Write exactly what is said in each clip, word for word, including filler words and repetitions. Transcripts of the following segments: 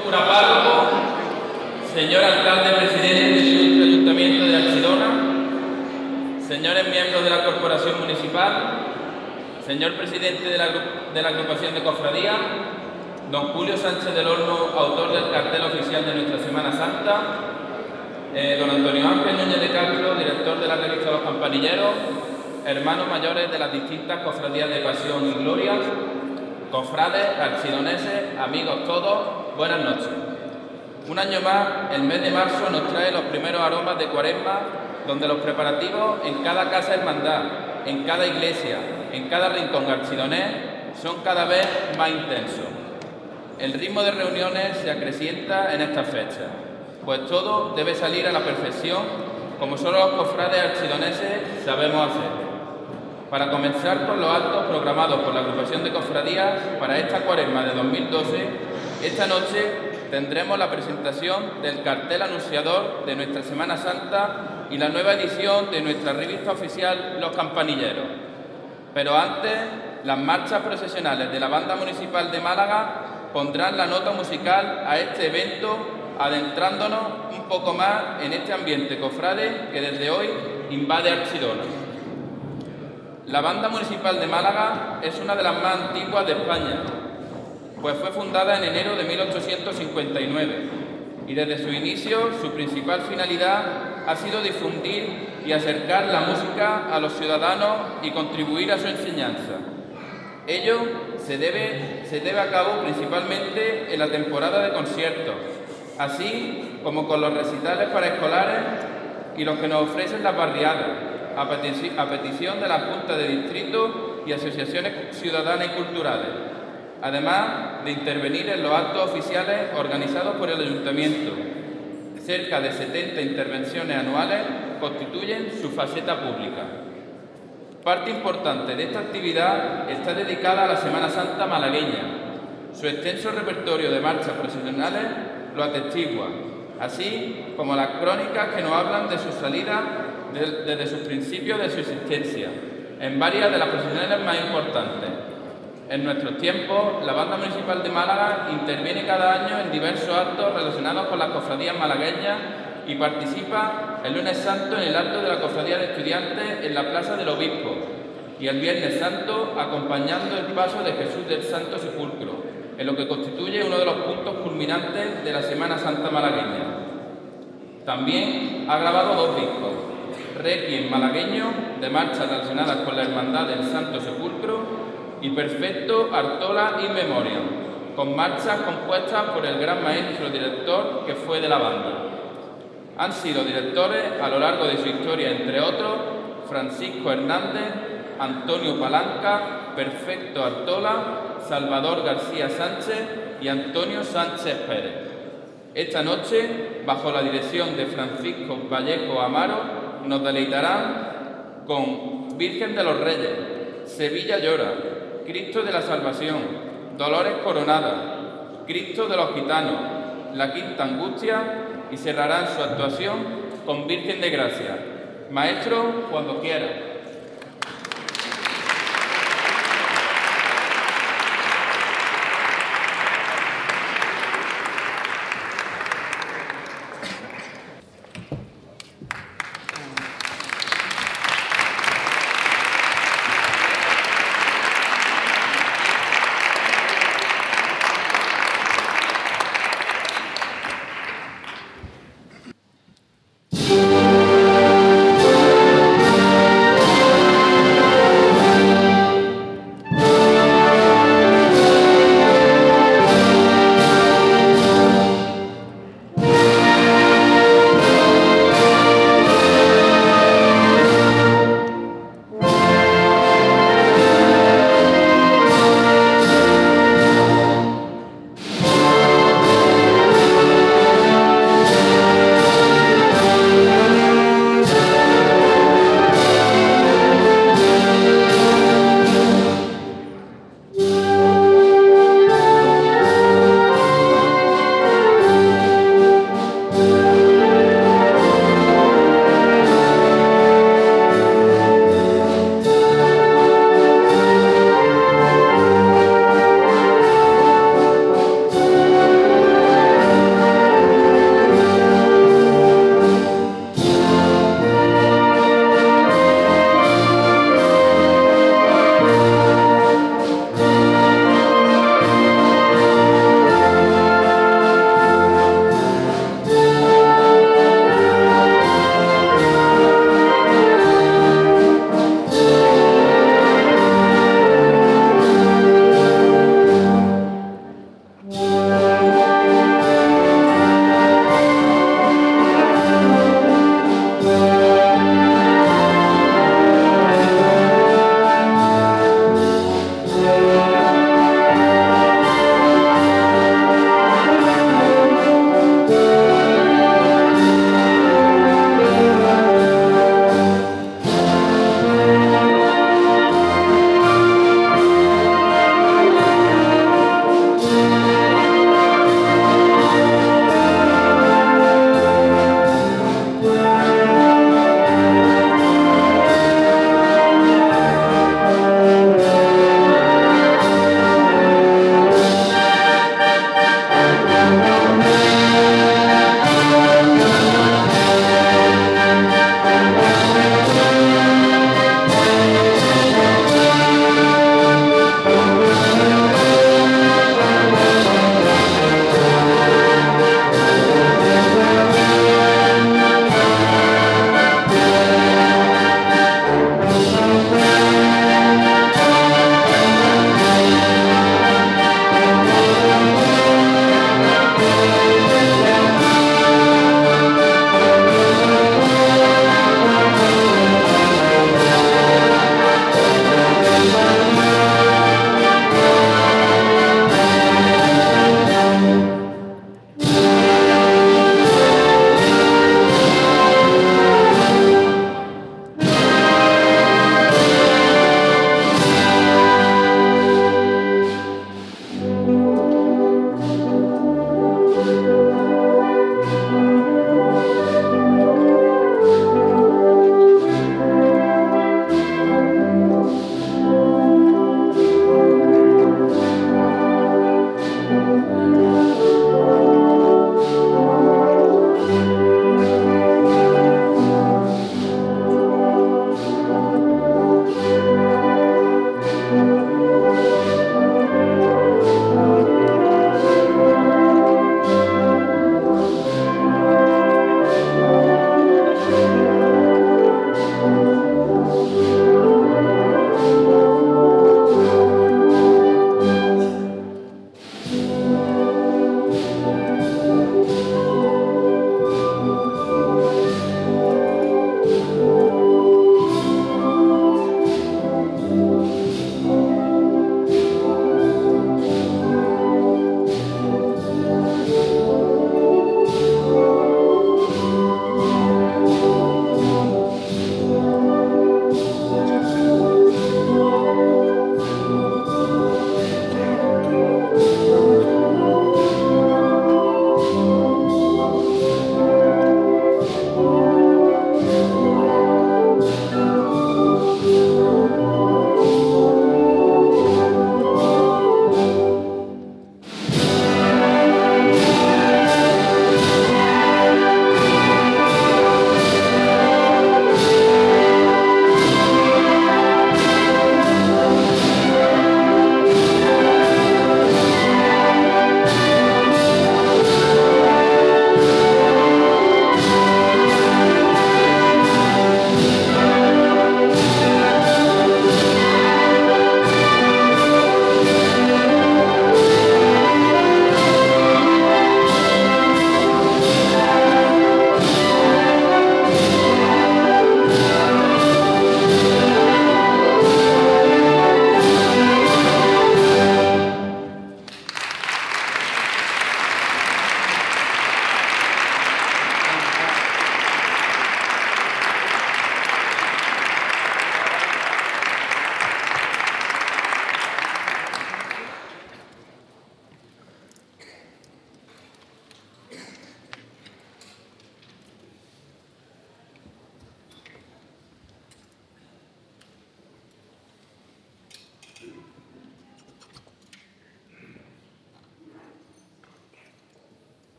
cura párroco, señor alcalde presidente del Ayuntamiento de Archidona, señores miembros de la Corporación Municipal, señor presidente de la, de la agrupación de cofradía, don Julio Sánchez del Horno, autor del cartel oficial de nuestra Semana Santa, eh, don Antonio Ángel Núñez de Castro, director de la revista Los Campanilleros, hermanos mayores de las distintas cofradías de Pasión y Gloria, cofrades, archidoneses, amigos todos, buenas noches. Un año más, el mes de marzo nos trae los primeros aromas de Cuaresma, donde los preparativos en cada casa hermandad, en cada iglesia, en cada rincón archidonés, son cada vez más intensos. El ritmo de reuniones se acrecienta en estas fechas, pues todo debe salir a la perfección, como solo los cofrades archidoneses sabemos hacer. Para comenzar con los actos programados por la agrupación de cofradías para esta Cuaresma de dos mil doce, esta noche tendremos la presentación del cartel anunciador de nuestra Semana Santa y la nueva edición de nuestra revista oficial Los Campanilleros. Pero antes, las marchas procesionales de la Banda Municipal de Málaga pondrán la nota musical a este evento, adentrándonos un poco más en este ambiente cofrade que desde hoy invade Archidona. La Banda Municipal de Málaga es una de las más antiguas de España, pues fue fundada en enero de mil ochocientos cincuenta y nueve y desde su inicio su principal finalidad ha sido difundir y acercar la música a los ciudadanos y contribuir a su enseñanza. Ello se debe, se debe a cabo principalmente en la temporada de conciertos, así como con los recitales para escolares y los que nos ofrecen las barriadas, a, petici a petición de la Junta de Distrito y asociaciones ciudadanas y culturales, además de intervenir en los actos oficiales organizados por el Ayuntamiento. Cerca de setenta intervenciones anuales constituyen su faceta pública. Parte importante de esta actividad está dedicada a la Semana Santa malagueña. Su extenso repertorio de marchas procesionales lo atestigua, así como las crónicas que nos hablan de su salida de, desde sus principios de su existencia, en varias de las procesionales más importantes. En nuestros tiempos, la Banda Municipal de Málaga interviene cada año en diversos actos relacionados con las cofradías malagueñas y participa el lunes santo en el acto de la Cofradía de Estudiantes en la Plaza del Obispo y el Viernes Santo acompañando el paso de Jesús del Santo Sepulcro, en lo que constituye uno de los puntos culminantes de la Semana Santa malagueña. También ha grabado dos discos, Requiem malagueño, de marchas relacionadas con la Hermandad del Santo Sepulcro, y Perfecto Artola in Memoriam, con marchas compuestas por el gran maestro director que fue de la banda. Han sido directores a lo largo de su historia, entre otros, Francisco Hernández, Antonio Palanca, Perfecto Artola, Salvador García Sánchez y Antonio Sánchez Pérez. Esta noche, bajo la dirección de Francisco Vallejo Amaro, nos deleitarán con Virgen de los Reyes, Sevilla Llora, Cristo de la Salvación, Dolores Coronada, Cristo de los Gitanos, La Quinta Angustia y cerrarán su actuación con Virgen de Gracia. Maestro, cuando quiera.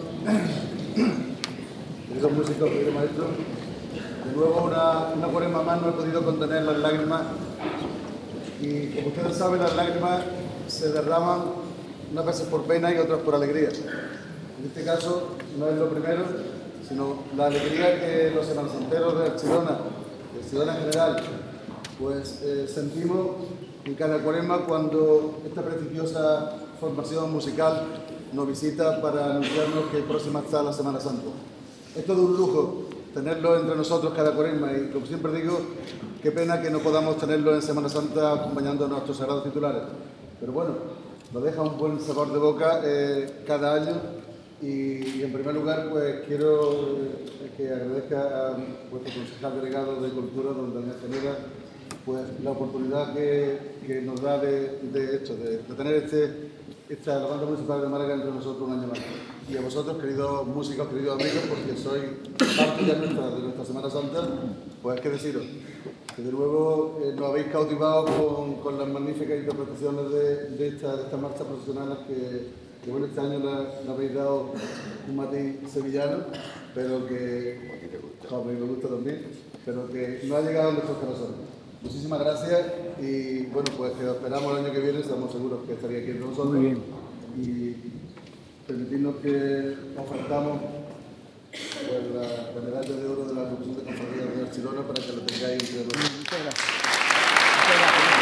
queridos músicos, queridos maestros, de nuevo una, una cuaresma más no he podido contener las lágrimas y, como ustedes saben, las lágrimas se derraman unas veces por pena y otras por alegría. En este caso no es lo primero, sino la alegría que los semansanteros de Archidona, de Archidona en general, pues eh, sentimos en cada cuaresma cuando esta prestigiosa formación musical nos visita para anunciarnos que próxima está la Semana Santa. Es todo un lujo tenerlo entre nosotros cada cuaresma y, como siempre digo, qué pena que no podamos tenerlo en Semana Santa acompañando a nuestros sagrados titulares. Pero bueno, nos deja un buen sabor de boca eh, cada año y, y en primer lugar pues quiero eh, que agradezca a vuestro concejal delegado de Cultura, don Daniel Genera, pues la oportunidad que, que nos da de, de esto, de, de tener este, esta la banda municipal de Málaga entre nosotros un año más. Y a vosotros, queridos músicos, queridos amigos, porque sois parte ya nuestra, de nuestra Semana Santa, pues qué deciros, que de nuevo eh, nos habéis cautivado con, con las magníficas interpretaciones de, de, esta, de estas marchas profesionales que, que bueno, este año le habéis dado un matiz sevillano, pero que a mí me gusta también, pero que no ha llegado a nuestros corazones. Muchísimas gracias y bueno, pues que os esperamos el año que viene, estamos seguros que estaría aquí entre nosotros. Muy bien. Y permitirnos que ofertamos pues, la, la medalla de oro de la Agrupación de Cofradías de Archidona para que lo tengáis entre nosotros. Muchas gracias. Muchas gracias.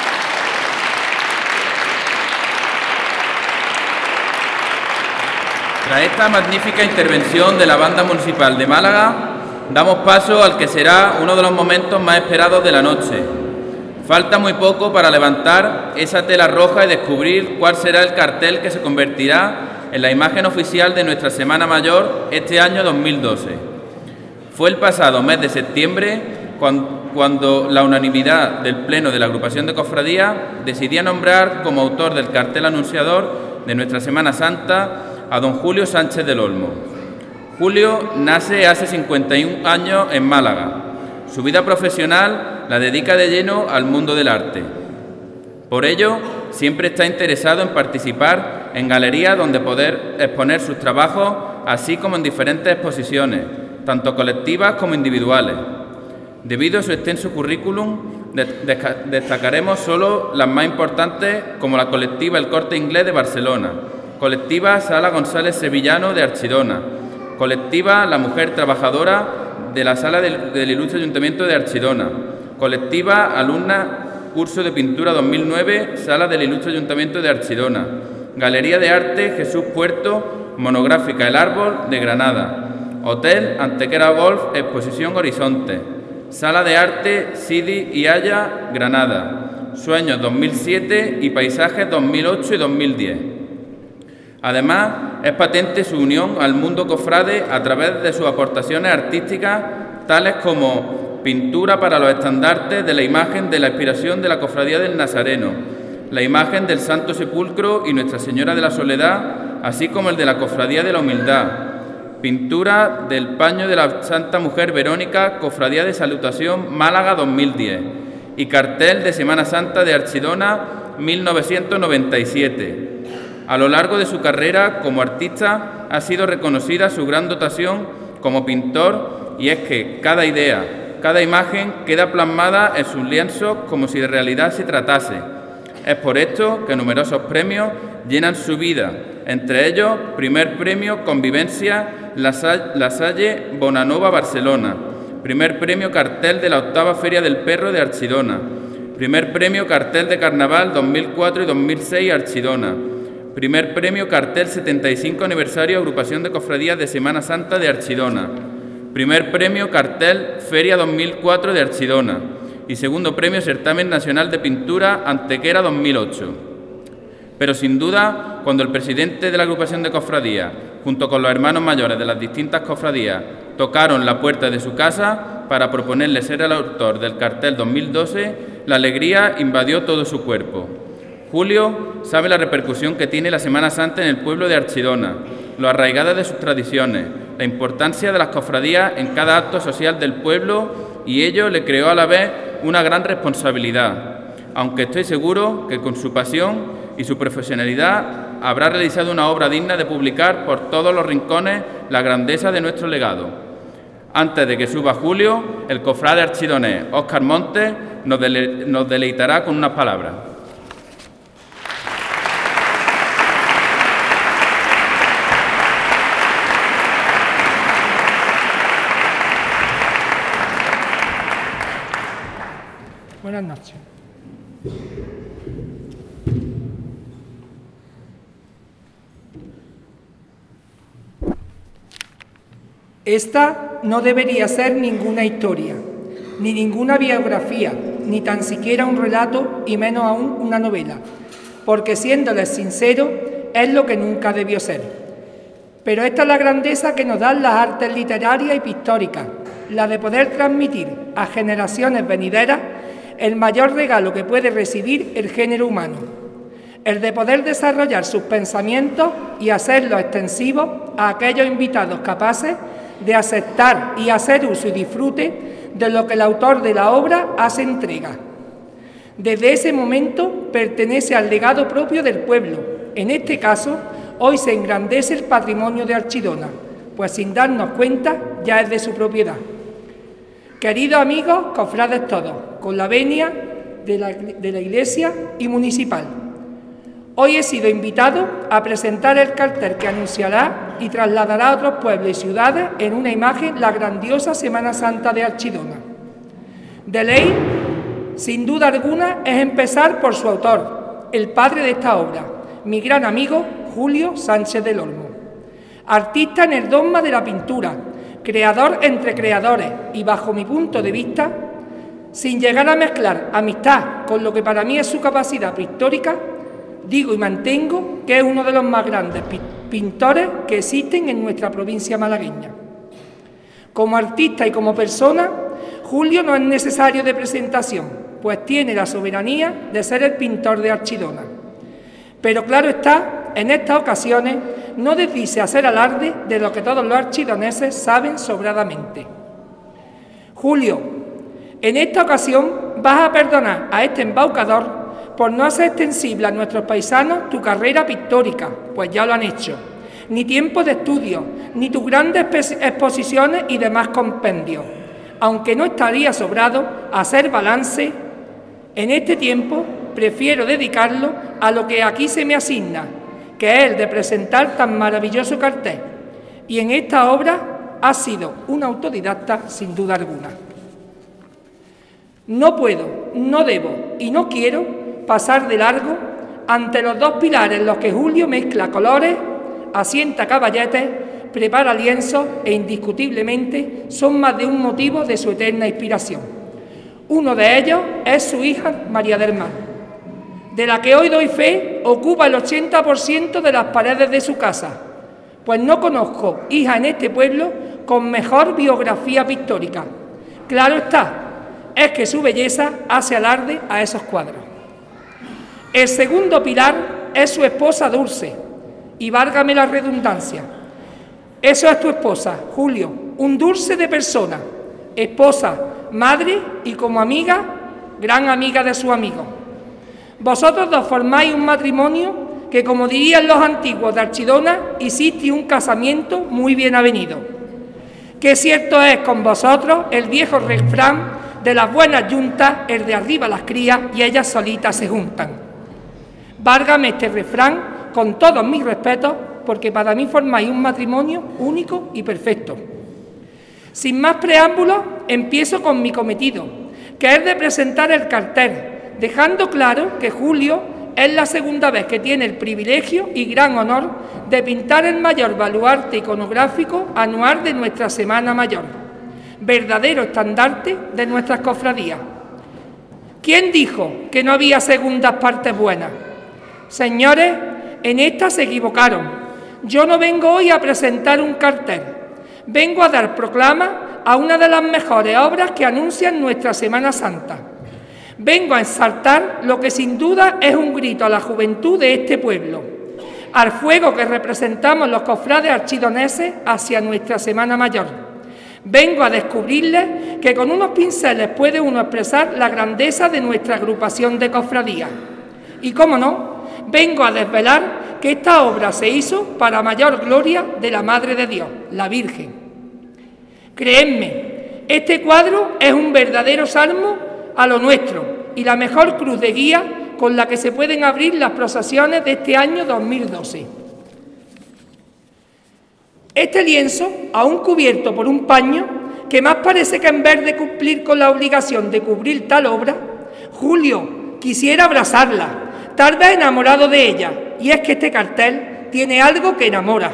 Tras esta magnífica intervención de la Banda Municipal de Málaga, damos paso al que será uno de los momentos más esperados de la noche. Falta muy poco para levantar esa tela roja y descubrir cuál será el cartel que se convertirá en la imagen oficial de nuestra Semana Mayor este año dos mil doce. Fue el pasado mes de septiembre cuando la unanimidad del Pleno de la Agrupación de Cofradías decidía nombrar como autor del cartel anunciador de nuestra Semana Santa a don Julio Sánchez del Olmo. Julio nace hace cincuenta y un años en Málaga. Su vida profesional la dedica de lleno al mundo del arte. Por ello, siempre está interesado en participar en galerías donde poder exponer sus trabajos, así como en diferentes exposiciones, tanto colectivas como individuales. Debido a su extenso currículum, de de destacaremos solo las más importantes, como la colectiva El Corte Inglés de Barcelona, colectiva Sala González Sevillano de Archidona, colectiva La Mujer Trabajadora de la Sala del, del Ilustre Ayuntamiento de Archidona, colectiva Alumna Curso de Pintura dos mil nueve, Sala del Ilustre Ayuntamiento de Archidona, Galería de Arte Jesús Puerto, Monográfica El Árbol de Granada, Hotel Antequera Golf, Exposición Horizonte, Sala de Arte Sidi y Haya, Granada, Sueños dos mil siete y Paisajes dos mil ocho y dos mil diez. Además, es patente su unión al mundo cofrade a través de sus aportaciones artísticas, tales como pintura para los estandartes de la imagen de la inspiración de la Cofradía del Nazareno, la imagen del Santo Sepulcro y Nuestra Señora de la Soledad, así como el de la Cofradía de la Humildad, pintura del paño de la Santa Mujer Verónica, Cofradía de Salutación, Málaga dos mil diez, y cartel de Semana Santa de Archidona mil novecientos noventa y siete. A lo largo de su carrera como artista ha sido reconocida su gran dotación como pintor, y es que cada idea, cada imagen queda plasmada en sus lienzos como si de realidad se tratase. Es por esto que numerosos premios llenan su vida, entre ellos primer premio Convivencia La Salle Bonanova Barcelona, primer premio cartel de la octava Feria del Perro de Archidona, primer premio cartel de Carnaval dos mil cuatro y dos mil seis Archidona, primer premio cartel setenta y cinco aniversario Agrupación de Cofradías de Semana Santa de Archidona, primer premio cartel Feria dos mil cuatro de Archidona y segundo premio Certamen Nacional de Pintura Antequera dos mil ocho. Pero sin duda, cuando el presidente de la Agrupación de Cofradías, junto con los hermanos mayores de las distintas cofradías, tocaron la puerta de su casa para proponerle ser el autor del cartel dos mil doce, la alegría invadió todo su cuerpo. Julio sabe la repercusión que tiene la Semana Santa en el pueblo de Archidona, lo arraigada de sus tradiciones, la importancia de las cofradías en cada acto social del pueblo, y ello le creó a la vez una gran responsabilidad, aunque estoy seguro que con su pasión y su profesionalidad habrá realizado una obra digna de publicar por todos los rincones la grandeza de nuestro legado. Antes de que suba Julio, el cofrade archidonés Óscar Montes nos, dele nos deleitará con unas palabras. Buenas noches. Esta no debería ser ninguna historia, ni ninguna biografía, ni tan siquiera un relato, y menos aún una novela, porque siéndoles sincero, es lo que nunca debió ser. Pero esta es la grandeza que nos dan las artes literarias y pictóricas, la de poder transmitir a generaciones venideras el mayor regalo que puede recibir el género humano, el de poder desarrollar sus pensamientos y hacerlos extensivos a aquellos invitados capaces de aceptar y hacer uso y disfrute de lo que el autor de la obra hace entrega. Desde ese momento pertenece al legado propio del pueblo. En este caso, hoy se engrandece el patrimonio de Archidona, pues sin darnos cuenta ya es de su propiedad. Queridos amigos, cofrades todos, con la venia de la, de la Iglesia y municipal, hoy he sido invitado a presentar el cartel que anunciará y trasladará a otros pueblos y ciudades en una imagen la grandiosa Semana Santa de Archidona. De ley, sin duda alguna, es empezar por su autor, el padre de esta obra, mi gran amigo Julio Sánchez del Olmo. Artista en el dogma de la pintura, creador entre creadores y, bajo mi punto de vista, sin llegar a mezclar amistad con lo que para mí es su capacidad pictórica, digo y mantengo que es uno de los más grandes pintores que existen en nuestra provincia malagueña. Como artista y como persona, Julio no es necesario de presentación, pues tiene la soberanía de ser el pintor de Archidona. Pero claro está, en estas ocasiones no desdice hacer alarde de lo que todos los archidoneses saben sobradamente. Julio, en esta ocasión vas a perdonar a este embaucador por no hacer extensible a nuestros paisanos tu carrera pictórica, pues ya lo han hecho, ni tiempo de estudio, ni tus grandes exposiciones y demás compendios, aunque no estaría sobrado hacer balance. En este tiempo prefiero dedicarlo a lo que aquí se me asigna, que es el de presentar tan maravilloso cartel, y en esta obra ha sido un autodidacta sin duda alguna. No puedo, no debo y no quiero pasar de largo ante los dos pilares en los que Julio mezcla colores, asienta caballetes, prepara lienzos e indiscutiblemente son más de un motivo de su eterna inspiración. Uno de ellos es su hija María del Mar, de la que hoy doy fe ocupa el ochenta por ciento de las paredes de su casa, pues no conozco hija en este pueblo con mejor biografía pictórica. Claro está, es que su belleza hace alarde a esos cuadros. El segundo pilar es su esposa Dulce, y válgame la redundancia. Eso es tu esposa, Julio, un dulce de persona, esposa, madre y como amiga, gran amiga de su amigo. Vosotros dos formáis un matrimonio que, como dirían los antiguos de Archidona, hiciste un casamiento muy bien avenido. Qué cierto es con vosotros el viejo refrán de las buenas yuntas, el de arriba las crías y ellas solitas se juntan. Válgame este refrán con todos mis respetos, porque para mí formáis un matrimonio único y perfecto. Sin más preámbulos, empiezo con mi cometido, que es de presentar el cartel, dejando claro que Julio es la segunda vez que tiene el privilegio y gran honor de pintar el mayor baluarte iconográfico anual de nuestra Semana Mayor, verdadero estandarte de nuestras cofradías. ¿Quién dijo que no había segundas partes buenas? Señores, en esta se equivocaron. Yo no vengo hoy a presentar un cartel, vengo a dar proclama a una de las mejores obras que anuncian nuestra Semana Santa. Vengo a exaltar lo que sin duda es un grito a la juventud de este pueblo, al fuego que representamos los cofrades archidoneses hacia nuestra Semana Mayor. Vengo a descubrirles que con unos pinceles puede uno expresar la grandeza de nuestra agrupación de cofradías. Y cómo no, vengo a desvelar que esta obra se hizo para mayor gloria de la Madre de Dios, la Virgen. Creedme, este cuadro es un verdadero salmo a lo nuestro y la mejor cruz de guía con la que se pueden abrir las procesiones de este año dos mil doce. Este lienzo, aún cubierto por un paño, que más parece que en vez de cumplir con la obligación de cubrir tal obra, Julio quisiera abrazarla, tal vez enamorado de ella, y es que este cartel tiene algo que enamora.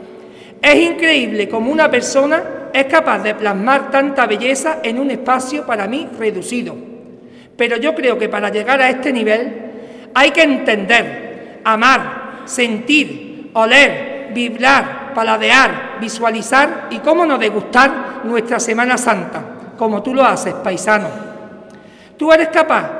Es increíble cómo una persona es capaz de plasmar tanta belleza en un espacio para mí reducido. Pero yo creo que para llegar a este nivel hay que entender, amar, sentir, oler, vibrar, paladear, visualizar y, cómo no, degustar nuestra Semana Santa, como tú lo haces, paisano. Tú eres capaz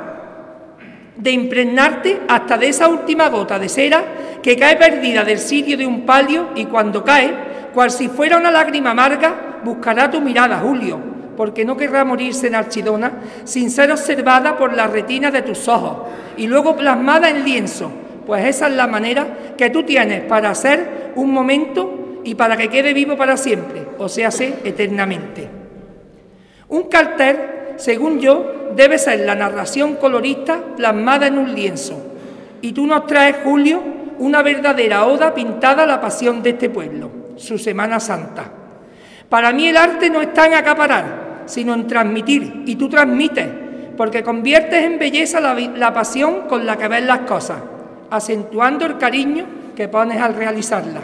de impregnarte hasta de esa última gota de cera que cae perdida del cirio de un palio y cuando cae, cual si fuera una lágrima amarga, buscará tu mirada, Julio, porque no querrá morirse en Archidona sin ser observada por la retina de tus ojos y luego plasmada en lienzo, pues esa es la manera que tú tienes para hacer un momento y para que quede vivo para siempre, o sea, sé, eternamente. Un cartel, según yo, debe ser la narración colorista plasmada en un lienzo, y tú nos traes, Julio, una verdadera oda pintada a la pasión de este pueblo, su Semana Santa. Para mí el arte no está en acaparar, sino en transmitir, y tú transmites, porque conviertes en belleza la, la pasión con la que ves las cosas, acentuando el cariño que pones al realizarlas.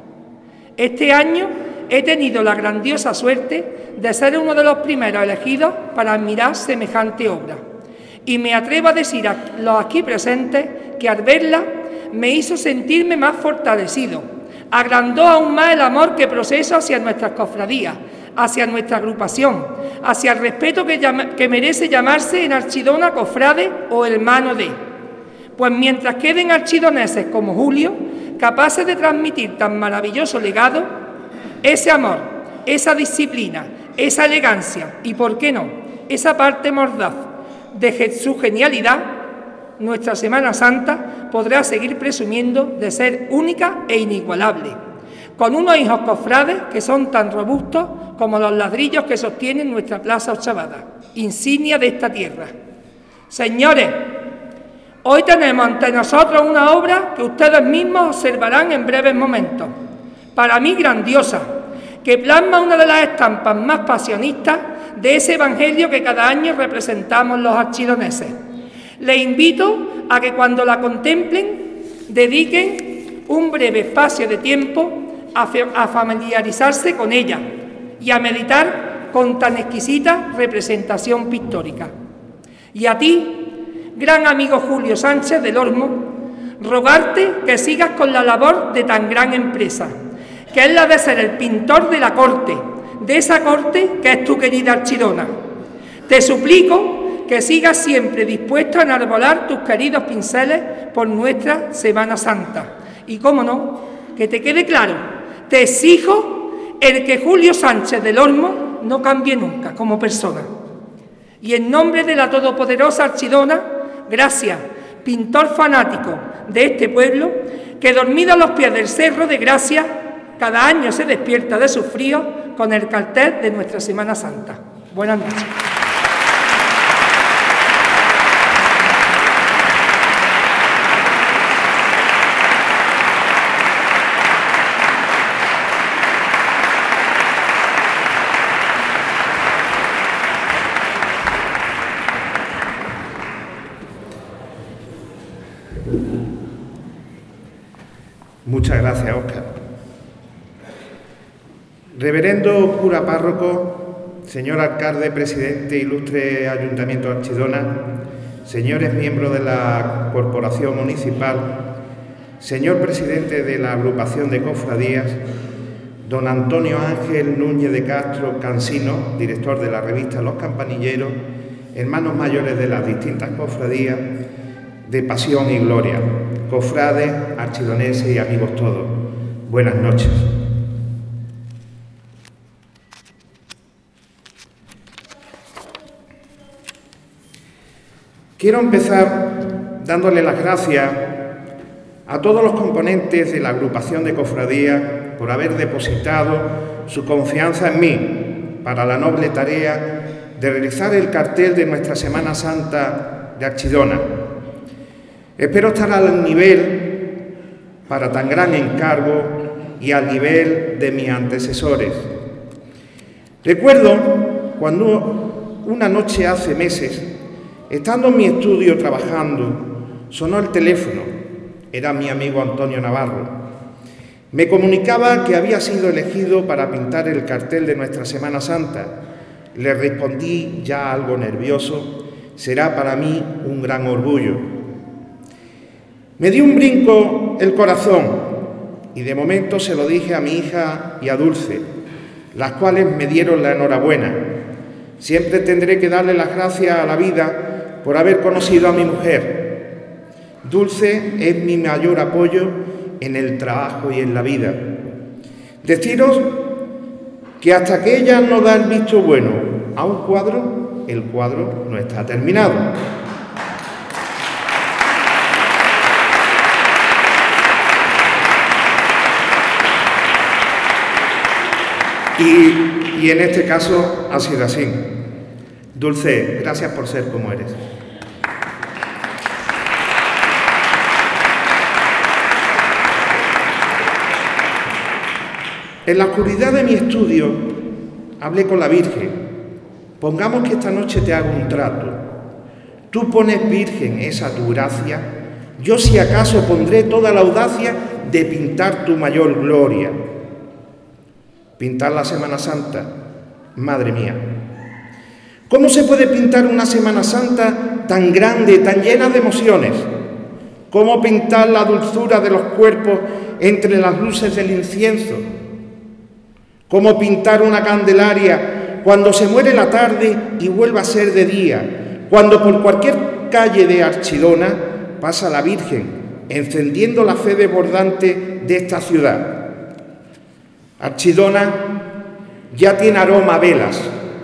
Este año he tenido la grandiosa suerte de ser uno de los primeros elegidos para admirar semejante obra, y me atrevo a decir a los aquí presentes que al verla me hizo sentirme más fortalecido, agrandó aún más el amor que proceso hacia nuestras cofradías, hacia nuestra agrupación, hacia el respeto que, llama, que merece llamarse en Archidona cofrade o hermano de. Pues mientras queden archidoneses como Julio, capaces de transmitir tan maravilloso legado, ese amor, esa disciplina, esa elegancia y, ¿por qué no?, esa parte mordaz de su genialidad, nuestra Semana Santa podrá seguir presumiendo de ser única e inigualable, con unos hijos cofrades que son tan robustos como los ladrillos que sostienen nuestra plaza ochavada, insignia de esta tierra. Señores, hoy tenemos ante nosotros una obra que ustedes mismos observarán en breves momentos, para mí grandiosa, que plasma una de las estampas más pasionistas de ese evangelio que cada año representamos los archidoneses. Les invito a que cuando la contemplen dediquen un breve espacio de tiempo a, a familiarizarse con ella y a meditar con tan exquisita representación pictórica. Y a ti, gran amigo Julio Sánchez del Olmo, rogarte que sigas con la labor de tan gran empresa, que es la de ser el pintor de la corte, de esa corte que es tu querida Archidona. Te suplico que sigas siempre dispuesto a enarbolar tus queridos pinceles por nuestra Semana Santa. Y, cómo no, que te quede claro, te exijo el que Julio Sánchez del Olmo no cambie nunca como persona. Y en nombre de la todopoderosa Archidona, gracias, pintor fanático de este pueblo, que dormido a los pies del Cerro de Gracia, cada año se despierta de sus fríos con el cartel de nuestra Semana Santa. Buenas noches. Muchas gracias, Óscar. Reverendo cura párroco, señor alcalde, presidente, ilustre Ayuntamiento de Archidona, señores miembros de la Corporación Municipal, señor presidente de la agrupación de cofradías, don Antonio Ángel Núñez de Castro Cansino, director de la revista Los Campanilleros, hermanos mayores de las distintas cofradías de Pasión y Gloria, cofrades, archidoneses y amigos todos. Buenas noches. Quiero empezar dándole las gracias a todos los componentes de la agrupación de cofradías por haber depositado su confianza en mí para la noble tarea de realizar el cartel de nuestra Semana Santa de Archidona. Espero estar al nivel para tan gran encargo y al nivel de mis antecesores. Recuerdo cuando una noche hace meses, estando en mi estudio trabajando, sonó el teléfono. Era mi amigo Antonio Navarro. Me comunicaba que había sido elegido para pintar el cartel de nuestra Semana Santa. Le respondí, ya algo nervioso: será para mí un gran orgullo. Me dio un brinco el corazón y de momento se lo dije a mi hija y a Dulce, las cuales me dieron la enhorabuena. Siempre tendré que darle las gracias a la vida por haber conocido a mi mujer. Dulce es mi mayor apoyo en el trabajo y en la vida. Deciros que hasta que ella no da el visto bueno a un cuadro, el cuadro no está terminado. Y, y en este caso ha sido así. Dulce, gracias por ser como eres. En la oscuridad de mi estudio hablé con la Virgen. Pongamos que esta noche te hago un trato. Tú pones, Virgen, esa tu gracia. Yo, si acaso, pondré toda la audacia de pintar tu mayor gloria. Pintar la Semana Santa, madre mía. ¿Cómo se puede pintar una Semana Santa tan grande, tan llena de emociones? ¿Cómo pintar la dulzura de los cuerpos entre las luces del incienso? ¿Cómo pintar una Candelaria cuando se muere la tarde y vuelve a ser de día? Cuando por cualquier calle de Archidona pasa la Virgen, encendiendo la fe desbordante de esta ciudad. Archidona ya tiene aroma a velas.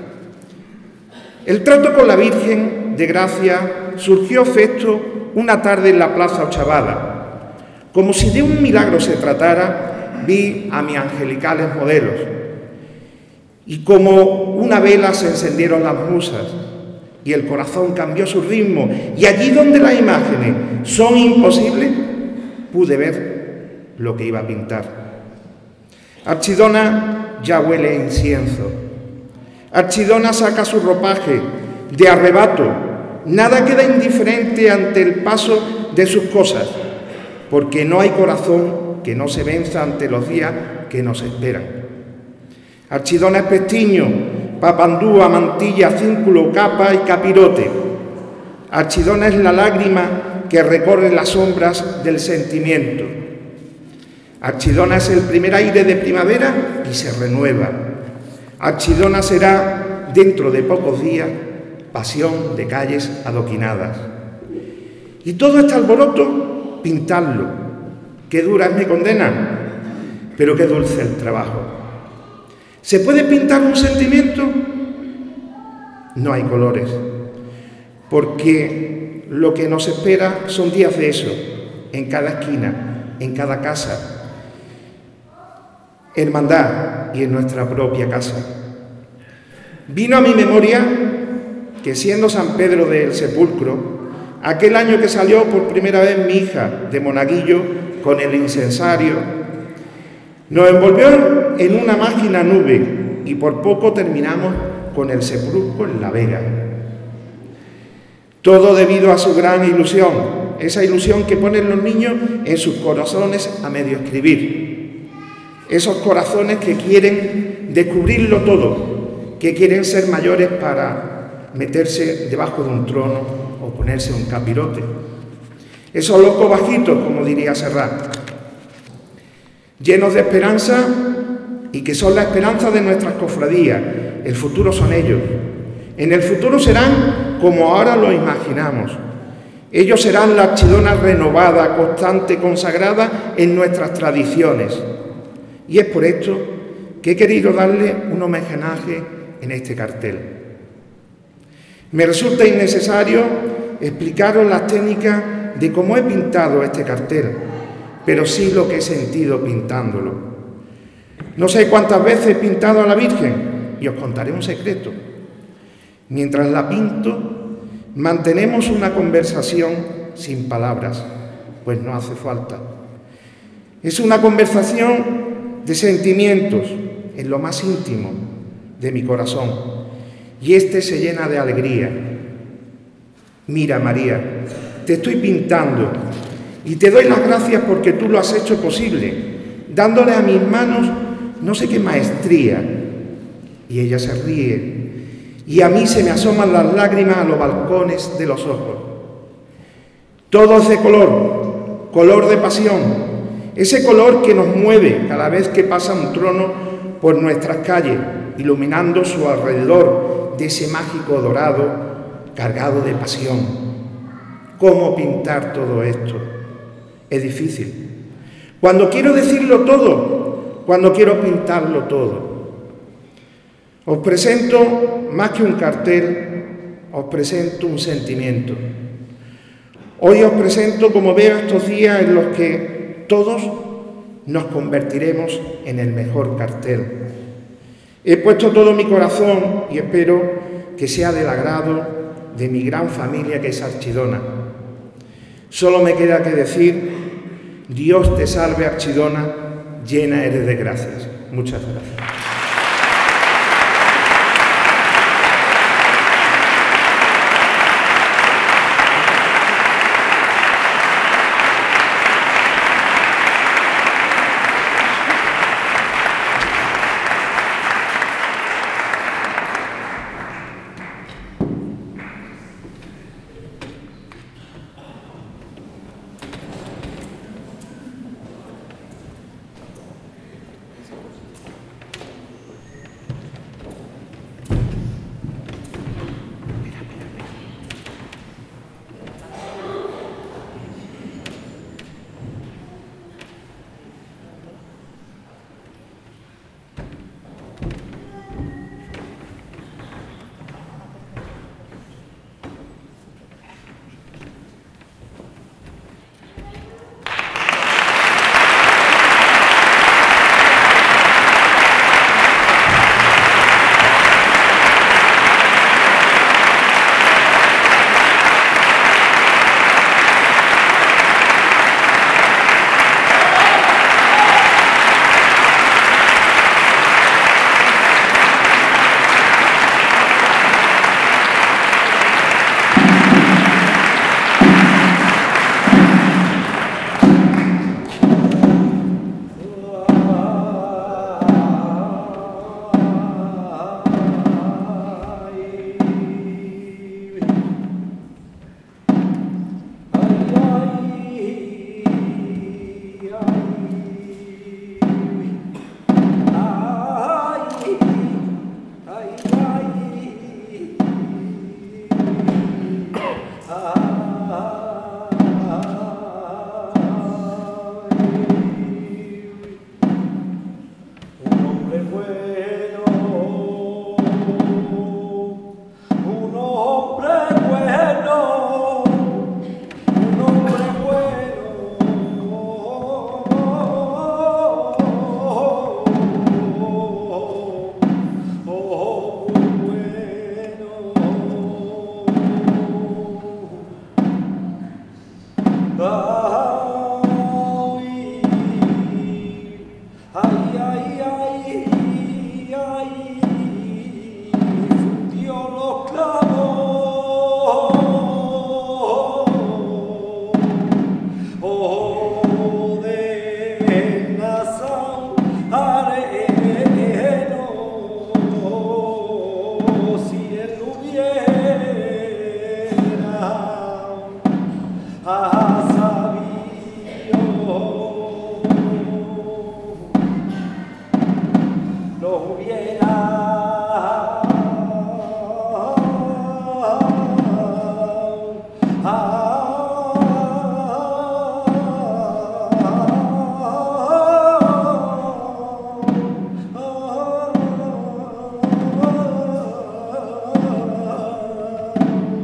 El trato con la Virgen de Gracia surgió efecto una tarde en la Plaza Ochavada. Como si de un milagro se tratara, vi a mis angelicales modelos y como una vela se encendieron las musas y el corazón cambió su ritmo, y allí donde las imágenes son imposibles pude ver lo que iba a pintar. Archidona ya huele a incienso. Archidona saca su ropaje de arrebato. Nada queda indiferente ante el paso de sus cosas, porque no hay corazón que no se venza ante los días que nos esperan. Archidona es pestiño, papandúa, mantilla, cínculo, capa y capirote. Archidona es la lágrima que recorre las sombras del sentimiento. Archidona es el primer aire de primavera y se renueva. Archidona será, dentro de pocos días, pasión de calles adoquinadas. Y todo este alboroto, pintarlo. Qué dura es mi condena, pero qué dulce el trabajo. ¿Se puede pintar un sentimiento? No hay colores, porque lo que nos espera son días de eso, en cada esquina, en cada casa, hermandad y en nuestra propia casa. Vino a mi memoria que, siendo San Pedro del Sepulcro, aquel año que salió por primera vez mi hija de monaguillo con el incensario, nos envolvió en una mágica nube y por poco terminamos con el sepulcro en La Vega. Todo debido a su gran ilusión, esa ilusión que ponen los niños en sus corazones a medio escribir. Esos corazones que quieren descubrirlo todo, que quieren ser mayores para meterse debajo de un trono o ponerse un capirote. Esos locos bajitos, como diría Serrat, llenos de esperanza y que son la esperanza de nuestras cofradías. El futuro son ellos. En el futuro serán como ahora lo imaginamos. Ellos serán la Archidona renovada, constante, consagrada en nuestras tradiciones. Y es por esto que he querido darle un homenaje en este cartel. Me resulta innecesario explicaros las técnicas de cómo he pintado este cartel, pero sí lo que he sentido pintándolo. No sé cuántas veces he pintado a la Virgen, y os contaré un secreto. Mientras la pinto, mantenemos una conversación sin palabras, pues no hace falta. Es una conversación de sentimientos en lo más íntimo de mi corazón, y este se llena de alegría. Mira, María, te estoy pintando y te doy las gracias porque tú lo has hecho posible, dándole a mis manos no sé qué maestría. Y ella se ríe, y a mí se me asoman las lágrimas a los balcones de los ojos. Todo es de color, color de pasión, ese color que nos mueve cada vez que pasa un trono por nuestras calles, iluminando su alrededor de ese mágico dorado cargado de pasión. ¿Cómo pintar todo esto? Es difícil. Cuando quiero decirlo todo, cuando quiero pintarlo todo. Os presento, más que un cartel, os presento un sentimiento. Hoy os presento como veo estos días en los que todos nos convertiremos en el mejor cartel. He puesto todo mi corazón y espero que sea del agrado de mi gran familia que es Archidona. Solo me queda que decir: Dios te salve, Archidona, llena eres de gracias. Muchas gracias.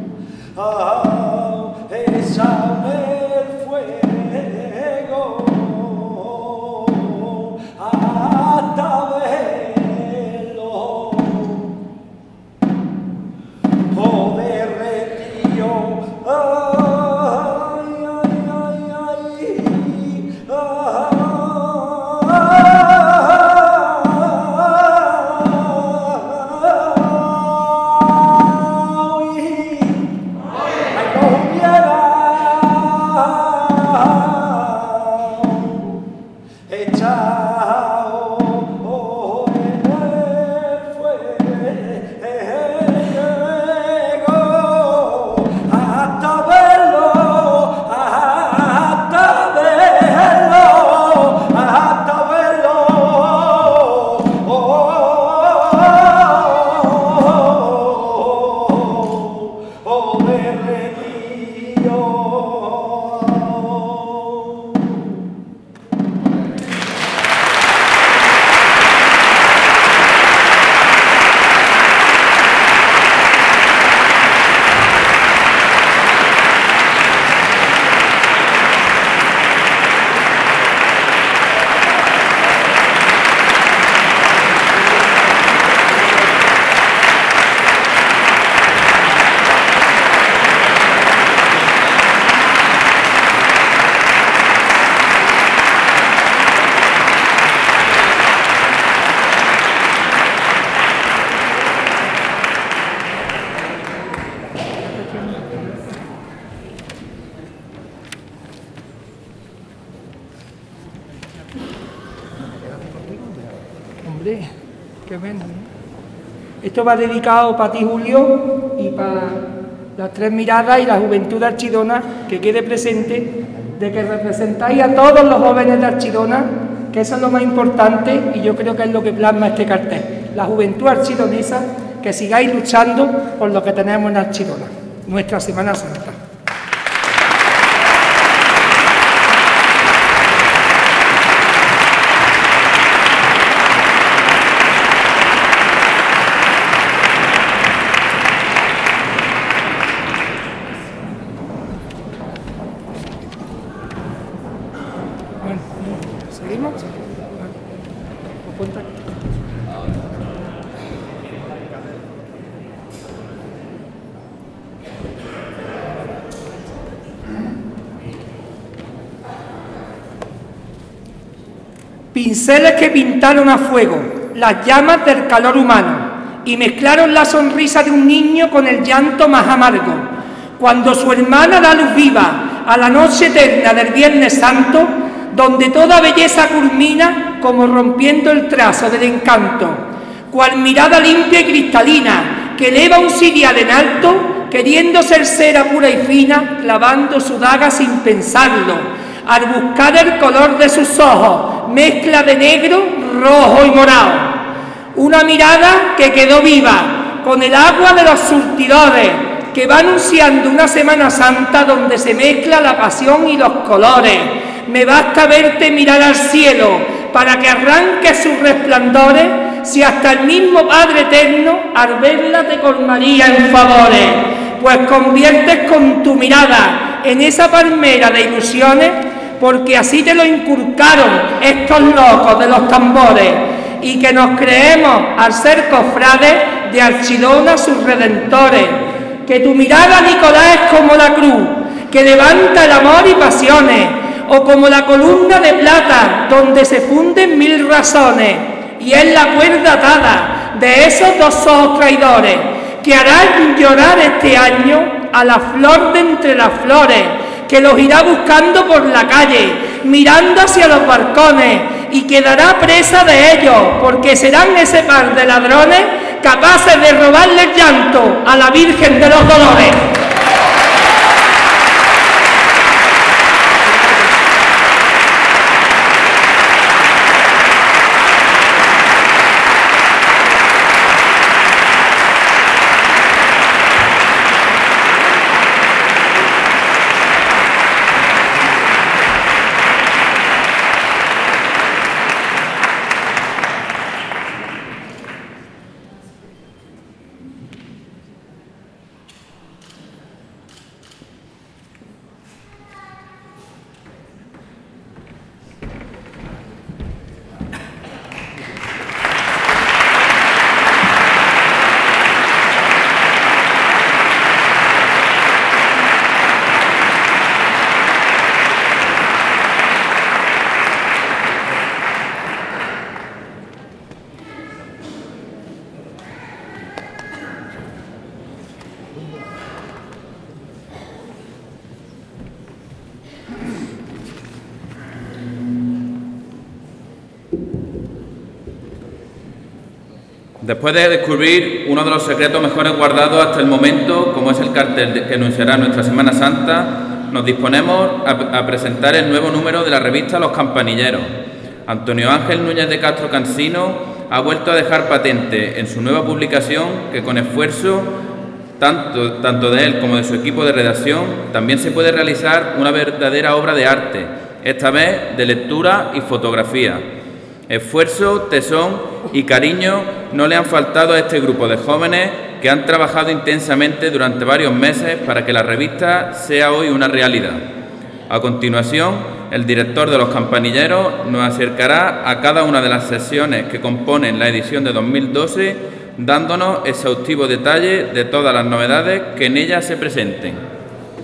Échame el fuego. qué menos, ¿no? Esto va dedicado para ti, Julio, y para las tres miradas y la juventud de Archidona, que quede presente de que representáis a todos los jóvenes de Archidona, que eso es lo más importante y yo creo que es lo que plasma este cartel. La juventud archidonesa, que sigáis luchando por lo que tenemos en Archidona, nuestra Semana Santa. ¿Seguimos? Apunta. Pinceles que pintaron a fuego las llamas del calor humano y mezclaron la sonrisa de un niño con el llanto más amargo. Cuando su hermana da luz viva a la noche eterna del Viernes Santo, donde toda belleza culmina como rompiendo el trazo del encanto, cual mirada limpia y cristalina que eleva un sirial en alto, queriendo ser cera pura y fina, clavando su daga sin pensarlo, al buscar el color de sus ojos, mezcla de negro, rojo y morado. Una mirada que quedó viva con el agua de los surtidores, que va anunciando una Semana Santa donde se mezcla la pasión y los colores. Me basta verte mirar al cielo para que arranque sus resplandores, si hasta el mismo Padre Eterno al verla te colmaría en favores, pues conviertes con tu mirada en esa palmera de ilusiones, porque así te lo inculcaron estos locos de los tambores, y que nos creemos al ser cofrades de Archidona sus redentores. Que tu mirada, Nicolás, es como la cruz que levanta el amor y pasiones, o como la columna de plata donde se funden mil razones, y es la cuerda atada de esos dos ojos traidores que harán llorar este año a la flor de entre las flores, que los irá buscando por la calle, mirando hacia los balcones, y quedará presa de ellos, porque serán ese par de ladrones capaces de robarle el llanto a la Virgen de los Dolores. Después de descubrir uno de los secretos mejores guardados hasta el momento, como es el cartel que anunciará nuestra Semana Santa, nos disponemos a, a presentar el nuevo número de la revista Los Campanilleros. Antonio Ángel Núñez de Castro Cansino ha vuelto a dejar patente en su nueva publicación que con esfuerzo tanto, tanto de él como de su equipo de redacción también se puede realizar una verdadera obra de arte, esta vez de lectura y fotografía. Esfuerzo, tesón y cariño no le han faltado a este grupo de jóvenes que han trabajado intensamente durante varios meses para que la revista sea hoy una realidad. A continuación, el director de Los Campanilleros nos acercará a cada una de las sesiones que componen la edición de dos mil doce, dándonos exhaustivo detalle de todas las novedades que en ella se presenten.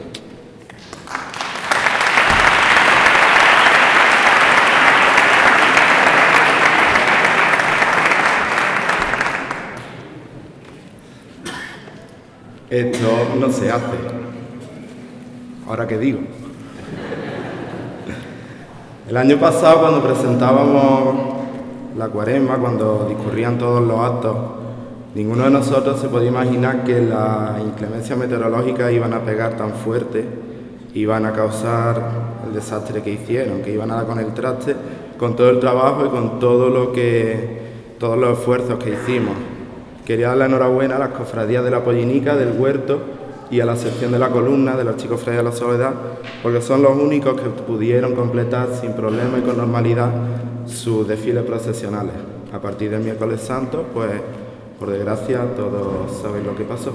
Esto no se hace. ¿Ahora qué digo? El año pasado, cuando presentábamos la Cuaresma, cuando discurrían todos los actos, ninguno de nosotros se podía imaginar que las inclemencias meteorológicas iban a pegar tan fuerte, iban a causar el desastre que hicieron, que iban a dar con el traste, con todo el trabajo y con todo lo que, todos los esfuerzos que hicimos. Quería dar la enhorabuena a las cofradías de la Pollinica, del Huerto y a la sección de la columna de los chicos Fray de la Soledad, porque son los únicos que pudieron completar sin problema y con normalidad sus desfiles procesionales. A partir del miércoles santo, pues por desgracia todos sabéis lo que pasó.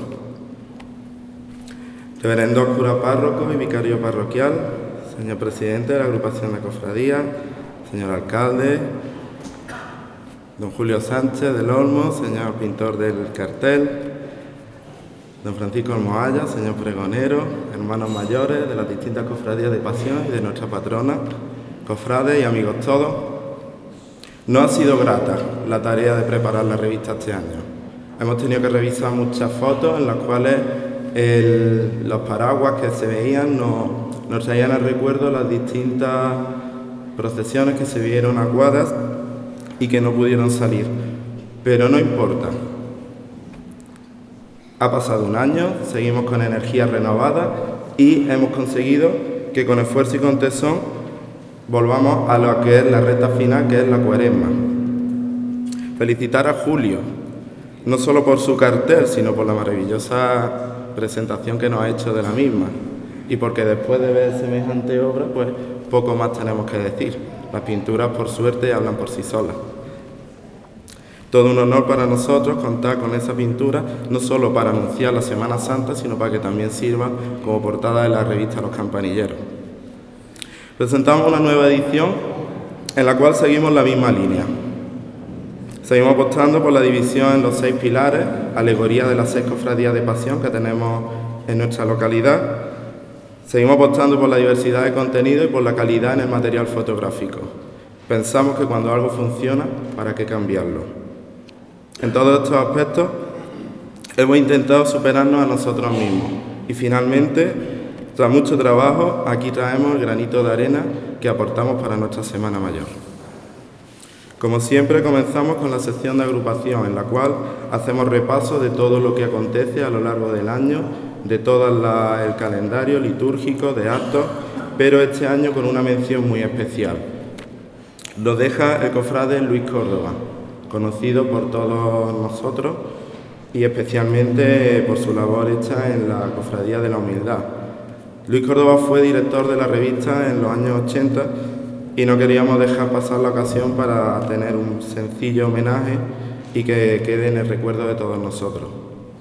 Reverendo cura párroco y vicario parroquial, señor presidente de la agrupación de cofradías, señor alcalde, don Julio Sánchez del Olmo, señor pintor del cartel, don Francisco Almohaya, señor pregonero, hermanos mayores de las distintas cofradías de pasión y de nuestra patrona, cofrades y amigos todos. No ha sido grata la tarea de preparar la revista este año. Hemos tenido que revisar muchas fotos en las cuales el, los paraguas que se veían nos, nos traían al recuerdo las distintas procesiones que se vieron aguadas y que no pudieron salir. Pero no importa. Ha pasado un año, seguimos con energía renovada y hemos conseguido que con esfuerzo y con tesón volvamos a lo que es la recta final, que es la Cuaresma. Felicitar a Julio, no solo por su cartel, sino por la maravillosa presentación que nos ha hecho de la misma. Y porque después de ver semejante obra, pues poco más tenemos que decir. Las pinturas, por suerte, hablan por sí solas. Todo un honor para nosotros contar con esa pintura, no solo para anunciar la Semana Santa, sino para que también sirva como portada de la revista Los Campanilleros. Presentamos una nueva edición en la cual seguimos la misma línea. Seguimos apostando por la división en los seis pilares, alegoría de las seis cofradías de pasión que tenemos en nuestra localidad. Seguimos apostando por la diversidad de contenido y por la calidad en el material fotográfico. Pensamos que cuando algo funciona, ¿para qué cambiarlo? En todos estos aspectos hemos intentado superarnos a nosotros mismos y finalmente, tras mucho trabajo, aquí traemos el granito de arena que aportamos para nuestra Semana Mayor. Como siempre, comenzamos con la sección de agrupación, en la cual hacemos repaso de todo lo que acontece a lo largo del año, de todo la, el calendario litúrgico de actos, pero este año con una mención muy especial. Lo deja el cofrade Luis Córdoba, conocido por todos nosotros y especialmente por su labor hecha en la Cofradía de la Humildad. Luis Córdoba fue director de la revista en los años ochenta y no queríamos dejar pasar la ocasión para tener un sencillo homenaje y que quede en el recuerdo de todos nosotros.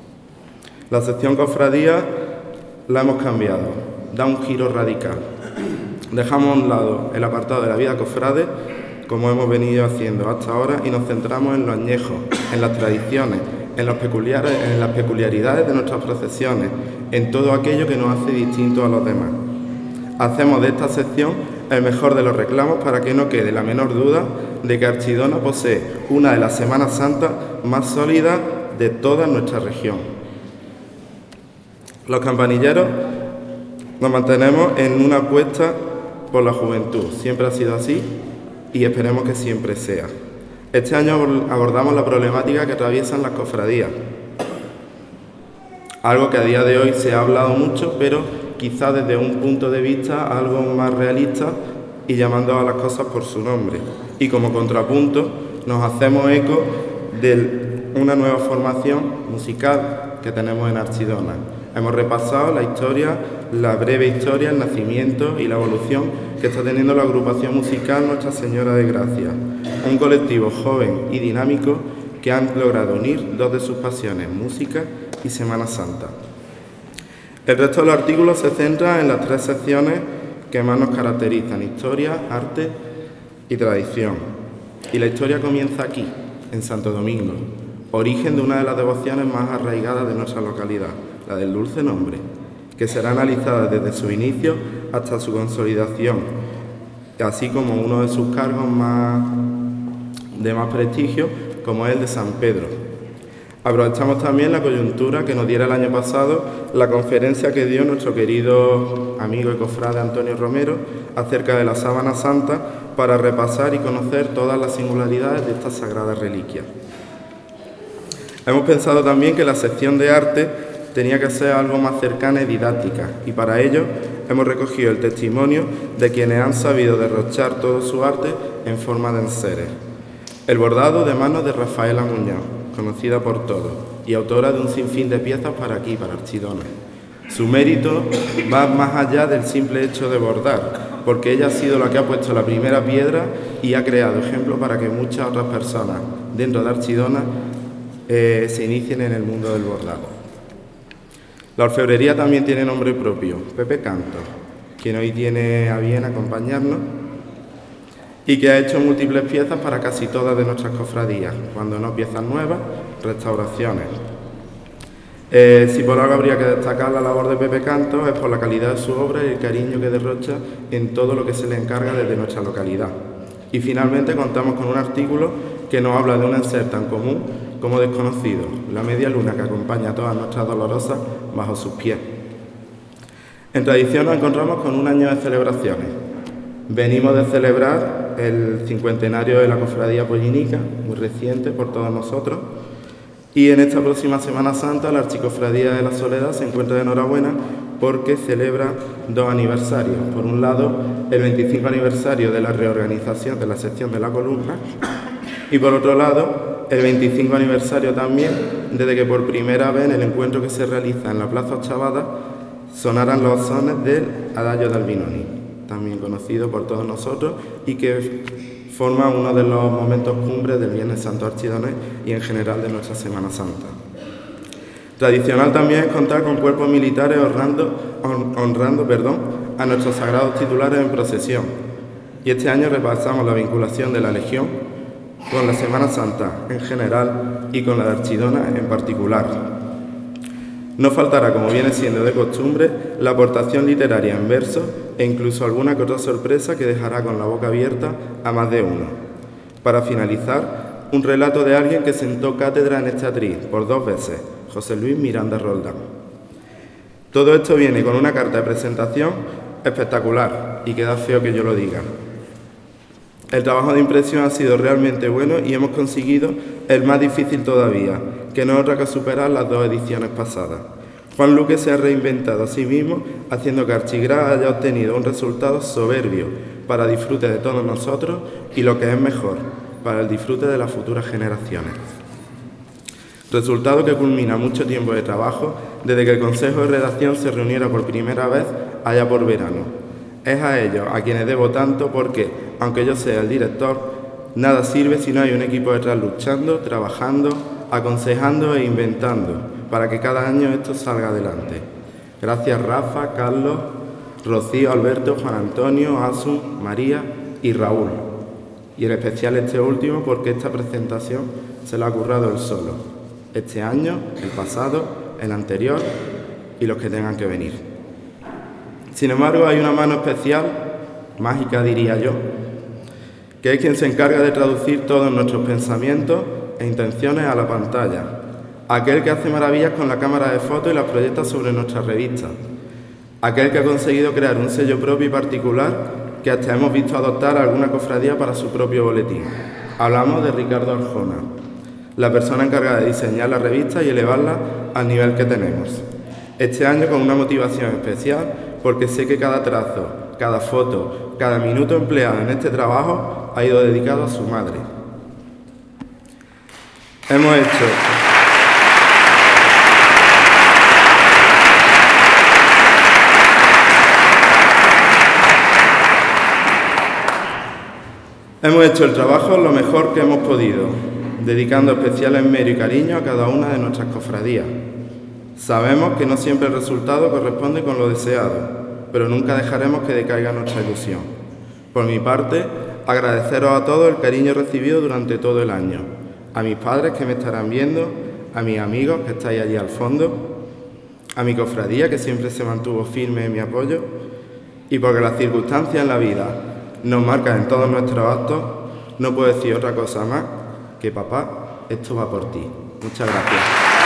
La sección Cofradía la hemos cambiado, da un giro radical. Dejamos a un lado el apartado de la vida cofrade, como hemos venido haciendo hasta ahora, y nos centramos en lo añejo, en las tradiciones, en, los peculiares, en las peculiaridades de nuestras procesiones, en todo aquello que nos hace distintos a los demás. Hacemos de esta sección el mejor de los reclamos para que no quede la menor duda de que Archidona posee una de las Semanas Santas más sólidas de toda nuestra región. Los campanilleros nos mantenemos en una apuesta por la juventud, siempre ha sido así y esperemos que siempre sea. Este año abordamos la problemática que atraviesan las cofradías, algo que a día de hoy se ha hablado mucho, pero quizá desde un punto de vista algo más realista y llamando a las cosas por su nombre. Y como contrapunto nos hacemos eco de una nueva formación musical que tenemos en Archidona. Hemos repasado la historia, la breve historia, el nacimiento y la evolución que está teniendo la agrupación musical Nuestra Señora de Gracia, un colectivo joven y dinámico que han logrado unir dos de sus pasiones, música y Semana Santa. El resto de los artículos se centra en las tres secciones que más nos caracterizan: historia, arte y tradición. Y la historia comienza aquí, en Santo Domingo, origen de una de las devociones más arraigadas de nuestra localidad, la del Dulce Nombre, que será analizada desde su inicio hasta su consolidación, así como uno de sus cargos más, de más prestigio, como es el de San Pedro. Aprovechamos también la coyuntura que nos diera el año pasado la conferencia que dio nuestro querido amigo y cofrade Antonio Romero acerca de la Sábana Santa para repasar y conocer todas las singularidades de esta sagrada reliquia. Hemos pensado también que la sección de arte tenía que ser algo más cercana y didáctica, y para ello hemos recogido el testimonio de quienes han sabido derrochar todo su arte en forma de enseres. El bordado de manos de Rafaela Muñoz, conocida por todos, y autora de un sinfín de piezas para aquí, para Archidona. Su mérito va más allá del simple hecho de bordar, porque ella ha sido la que ha puesto la primera piedra y ha creado ejemplos para que muchas otras personas dentro de Archidona eh, se inicien en el mundo del bordado. La orfebrería también tiene nombre propio, Pepe Cantos, quien hoy tiene a bien acompañarnos y que ha hecho múltiples piezas para casi todas de nuestras cofradías, cuando no piezas nuevas, restauraciones. Eh, si por algo habría que destacar la labor de Pepe Cantos es por la calidad de su obra y el cariño que derrocha en todo lo que se le encarga desde nuestra localidad. Y finalmente contamos con un artículo que nos habla de un enser tan común como desconocido, la media luna que acompaña a todas nuestras dolorosas bajo sus pies. En tradición nos encontramos con un año de celebraciones. Venimos de celebrar el cincuentenario de la Cofradía Pollinica, muy reciente por todos nosotros, y en esta próxima Semana Santa la Archicofradía de la Soledad se encuentra de enhorabuena porque celebra dos aniversarios. Por un lado, el veinticinco aniversario de la reorganización de la sección de la columna y por otro lado, el veinticinco aniversario también desde que por primera vez en el encuentro que se realiza en la Plaza Ochavada sonaran los sones del Adagio de Albinoni, también conocido por todos nosotros y que forma uno de los momentos cumbres del Viernes Santo Archidonés y en general de nuestra Semana Santa. Tradicional también es contar con cuerpos militares honrando, honrando perdón, a nuestros sagrados titulares en procesión. Y este año repasamos la vinculación de la Legión con la Semana Santa en general y con la de Archidona en particular. No faltará, como viene siendo de costumbre, la aportación literaria en verso e incluso alguna que otra sorpresa que dejará con la boca abierta a más de uno. Para finalizar, un relato de alguien que sentó cátedra en este atril por dos veces, José Luis Miranda Roldán. Todo esto viene con una carta de presentación espectacular y queda feo que yo lo diga. El trabajo de impresión ha sido realmente bueno y hemos conseguido el más difícil todavía, que no es otra que superar las dos ediciones pasadas. Juan Luque se ha reinventado a sí mismo, haciendo que Archigras haya obtenido un resultado soberbio para disfrute de todos nosotros y, lo que es mejor, para el disfrute de las futuras generaciones. Resultado que culmina mucho tiempo de trabajo desde que el Consejo de Redacción se reuniera por primera vez allá por verano. Es a ellos a quienes debo tanto porque, aunque yo sea el director, nada sirve si no hay un equipo detrás luchando, trabajando, aconsejando e inventando para que cada año esto salga adelante. Gracias Rafa, Carlos, Rocío, Alberto, Juan Antonio, Asun, María y Raúl. Y en especial este último porque esta presentación se la ha currado él solo. Este año, el pasado, el anterior y los que tengan que venir. Sin embargo, hay una mano especial, mágica diría yo, que es quien se encarga de traducir todos nuestros pensamientos e intenciones a la pantalla. Aquel que hace maravillas con la cámara de fotos y las proyecta sobre nuestra revista. Aquel que ha conseguido crear un sello propio y particular que hasta hemos visto adoptar a alguna cofradía para su propio boletín. Hablamos de Ricardo Arjona, la persona encargada de diseñar la revista y elevarla al nivel que tenemos. Este año con una motivación especial porque sé que cada trazo, cada foto, cada minuto empleado en este trabajo ha ido dedicado a su madre. Hemos hecho... Hemos hecho el trabajo lo mejor que hemos podido, dedicando especial esmero y cariño a cada una de nuestras cofradías. Sabemos que no siempre el resultado corresponde con lo deseado, pero nunca dejaremos que decaiga nuestra ilusión. Por mi parte, agradeceros a todos el cariño recibido durante todo el año, a mis padres que me estarán viendo, a mis amigos que estáis allí al fondo, a mi cofradía que siempre se mantuvo firme en mi apoyo, y porque las circunstancias en la vida nos marcan en todos nuestros actos, no puedo decir otra cosa más que papá, esto va por ti. Muchas gracias.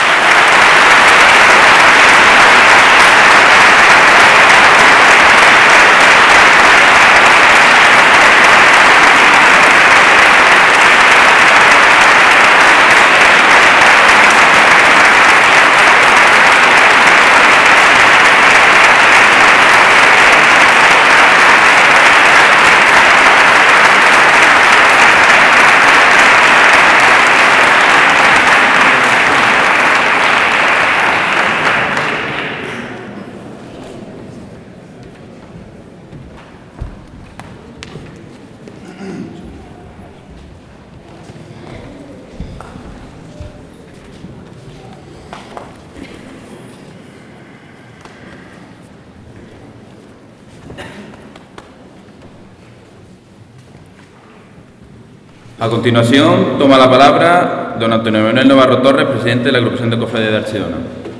A continuación, toma la palabra don Antonio Manuel Navarro Torres, presidente de la agrupación de cofradías de Archidona.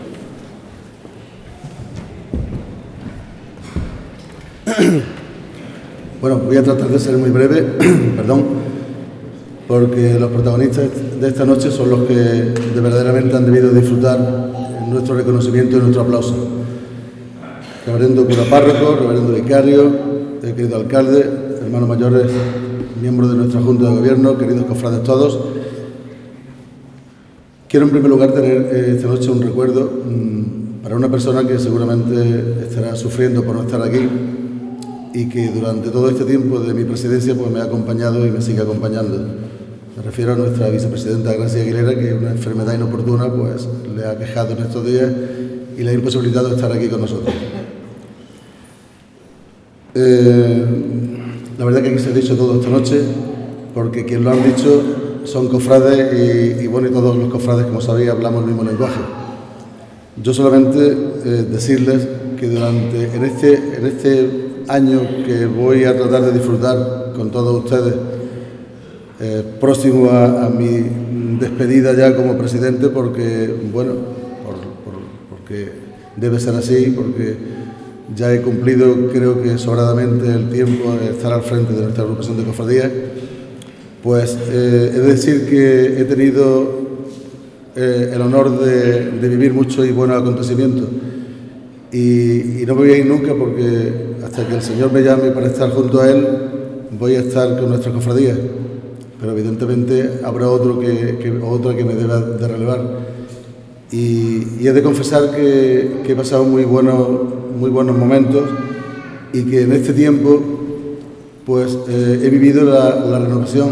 Bueno, voy a tratar de ser muy breve, perdón, porque los protagonistas de esta noche son los que de verdaderamente han debido disfrutar nuestro reconocimiento y nuestro aplauso. Reverendo cura párroco, reverendo vicario, eh, querido alcalde, hermanos mayores, miembros de nuestra Junta de Gobierno, queridos cofrades todos. Quiero en primer lugar tener eh, esta noche un recuerdo mmm, para una persona que seguramente estará sufriendo por no estar aquí y que durante todo este tiempo de mi presidencia pues, me ha acompañado y me sigue acompañando. Me refiero a nuestra vicepresidenta Gracia Aguilera, que una enfermedad inoportuna pues, le ha quejado en estos días y le ha imposibilitado estar aquí con nosotros. Eh, La verdad que aquí se ha dicho todo esta noche, porque quien lo han dicho son cofrades y, y bueno, y todos los cofrades, como sabéis, hablamos el mismo lenguaje. Yo solamente eh, decirles que durante, en este, en este año que voy a tratar de disfrutar con todos ustedes, eh, próximo a, a mi despedida ya como presidente, porque, bueno, por, por, porque debe ser así, porque ya he cumplido, creo que sobradamente, el tiempo de estar al frente de nuestra agrupación de cofradías. Pues eh, he de decir que he tenido eh, el honor de, de vivir muchos y buenos acontecimientos. Y, y no me voy a ir nunca, porque hasta que el Señor me llame para estar junto a Él, voy a estar con nuestra cofradía. Pero evidentemente habrá otro que, que, otra que me deba de relevar. Y, y he de confesar que, que he pasado muy buenos muy buenos momentos y que en este tiempo pues eh, he vivido la, la renovación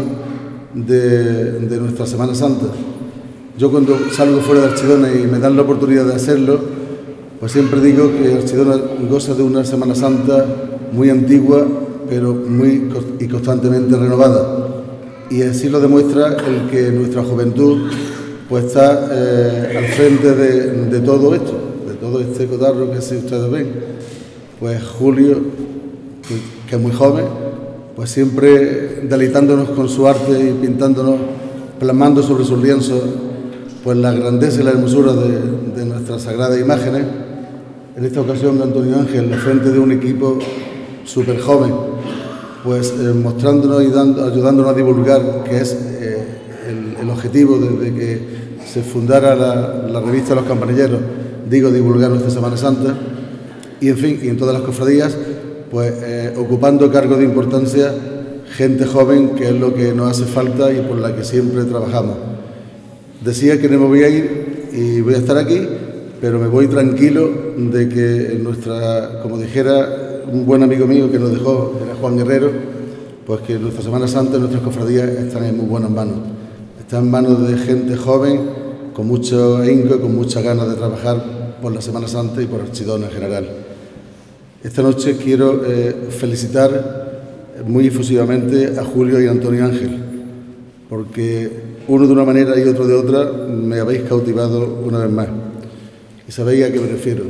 de, de nuestra Semana Santa. Yo cuando salgo fuera de Archidona y me dan la oportunidad de hacerlo, pues siempre digo que Archidona goza de una Semana Santa muy antigua, pero muy y constantemente renovada. Y así lo demuestra el que nuestra juventud pues está eh, al frente de, de todo esto, de todo este cotarro que si ustedes ven. Pues Julio, que, que es muy joven, pues siempre deleitándonos con su arte y pintándonos, plasmando sobre sus lienzos pues la grandeza y la hermosura de, de nuestras sagradas imágenes. En esta ocasión Antonio Ángel, al frente de un equipo súper joven, pues eh, mostrándonos y dando, ayudándonos a divulgar, que es eh, el, el objetivo desde que se fundara la, la revista Los Campanilleros, digo, divulgar nuestra Semana Santa, y en fin, y en todas las cofradías, pues eh, ocupando cargos de importancia, gente joven, que es lo que nos hace falta y por la que siempre trabajamos. Decía que no me voy a ir y voy a estar aquí, pero me voy tranquilo de que nuestra, como dijera un buen amigo mío que nos dejó, era Juan Guerrero, pues que nuestra Semana Santa y nuestras cofradías están en muy buenas manos. Están en manos de gente joven, con mucho ahínco y con muchas ganas de trabajar por la Semana Santa y por Archidona en general. Esta noche quiero eh, felicitar muy efusivamente a Julio y a Antonio Ángel, porque uno de una manera y otro de otra me habéis cautivado una vez más. Y sabéis a qué me refiero.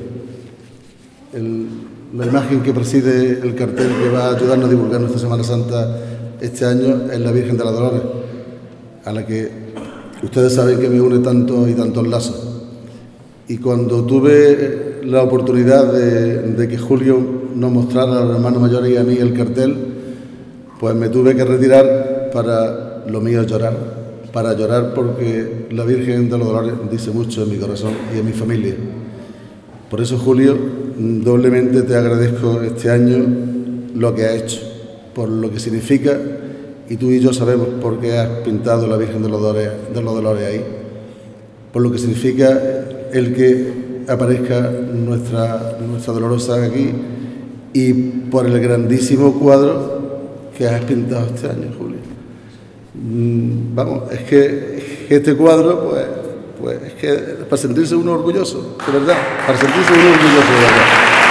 El, la imagen que preside el cartel que va a ayudarnos a divulgar nuestra Semana Santa este año es la Virgen de la Dolores, a la que ustedes saben que me une tanto y tantos lazos. Y cuando tuve la oportunidad de, de que Julio nos mostrara a los hermanos mayores y a mí el cartel, pues me tuve que retirar para lo mío llorar, para llorar porque la Virgen de los Dolores dice mucho en mi corazón y en mi familia. Por eso, Julio, doblemente te agradezco este año lo que has hecho, por lo que significa, y tú y yo sabemos por qué has pintado la Virgen de los Dolores, de los Dolores ahí, por lo que significa el que aparezca nuestra, nuestra Dolorosa aquí y por el grandísimo cuadro que has pintado este año, Julio. Vamos, es que este cuadro, pues, pues es que para sentirse uno orgulloso, de verdad, para sentirse uno orgulloso, de verdad.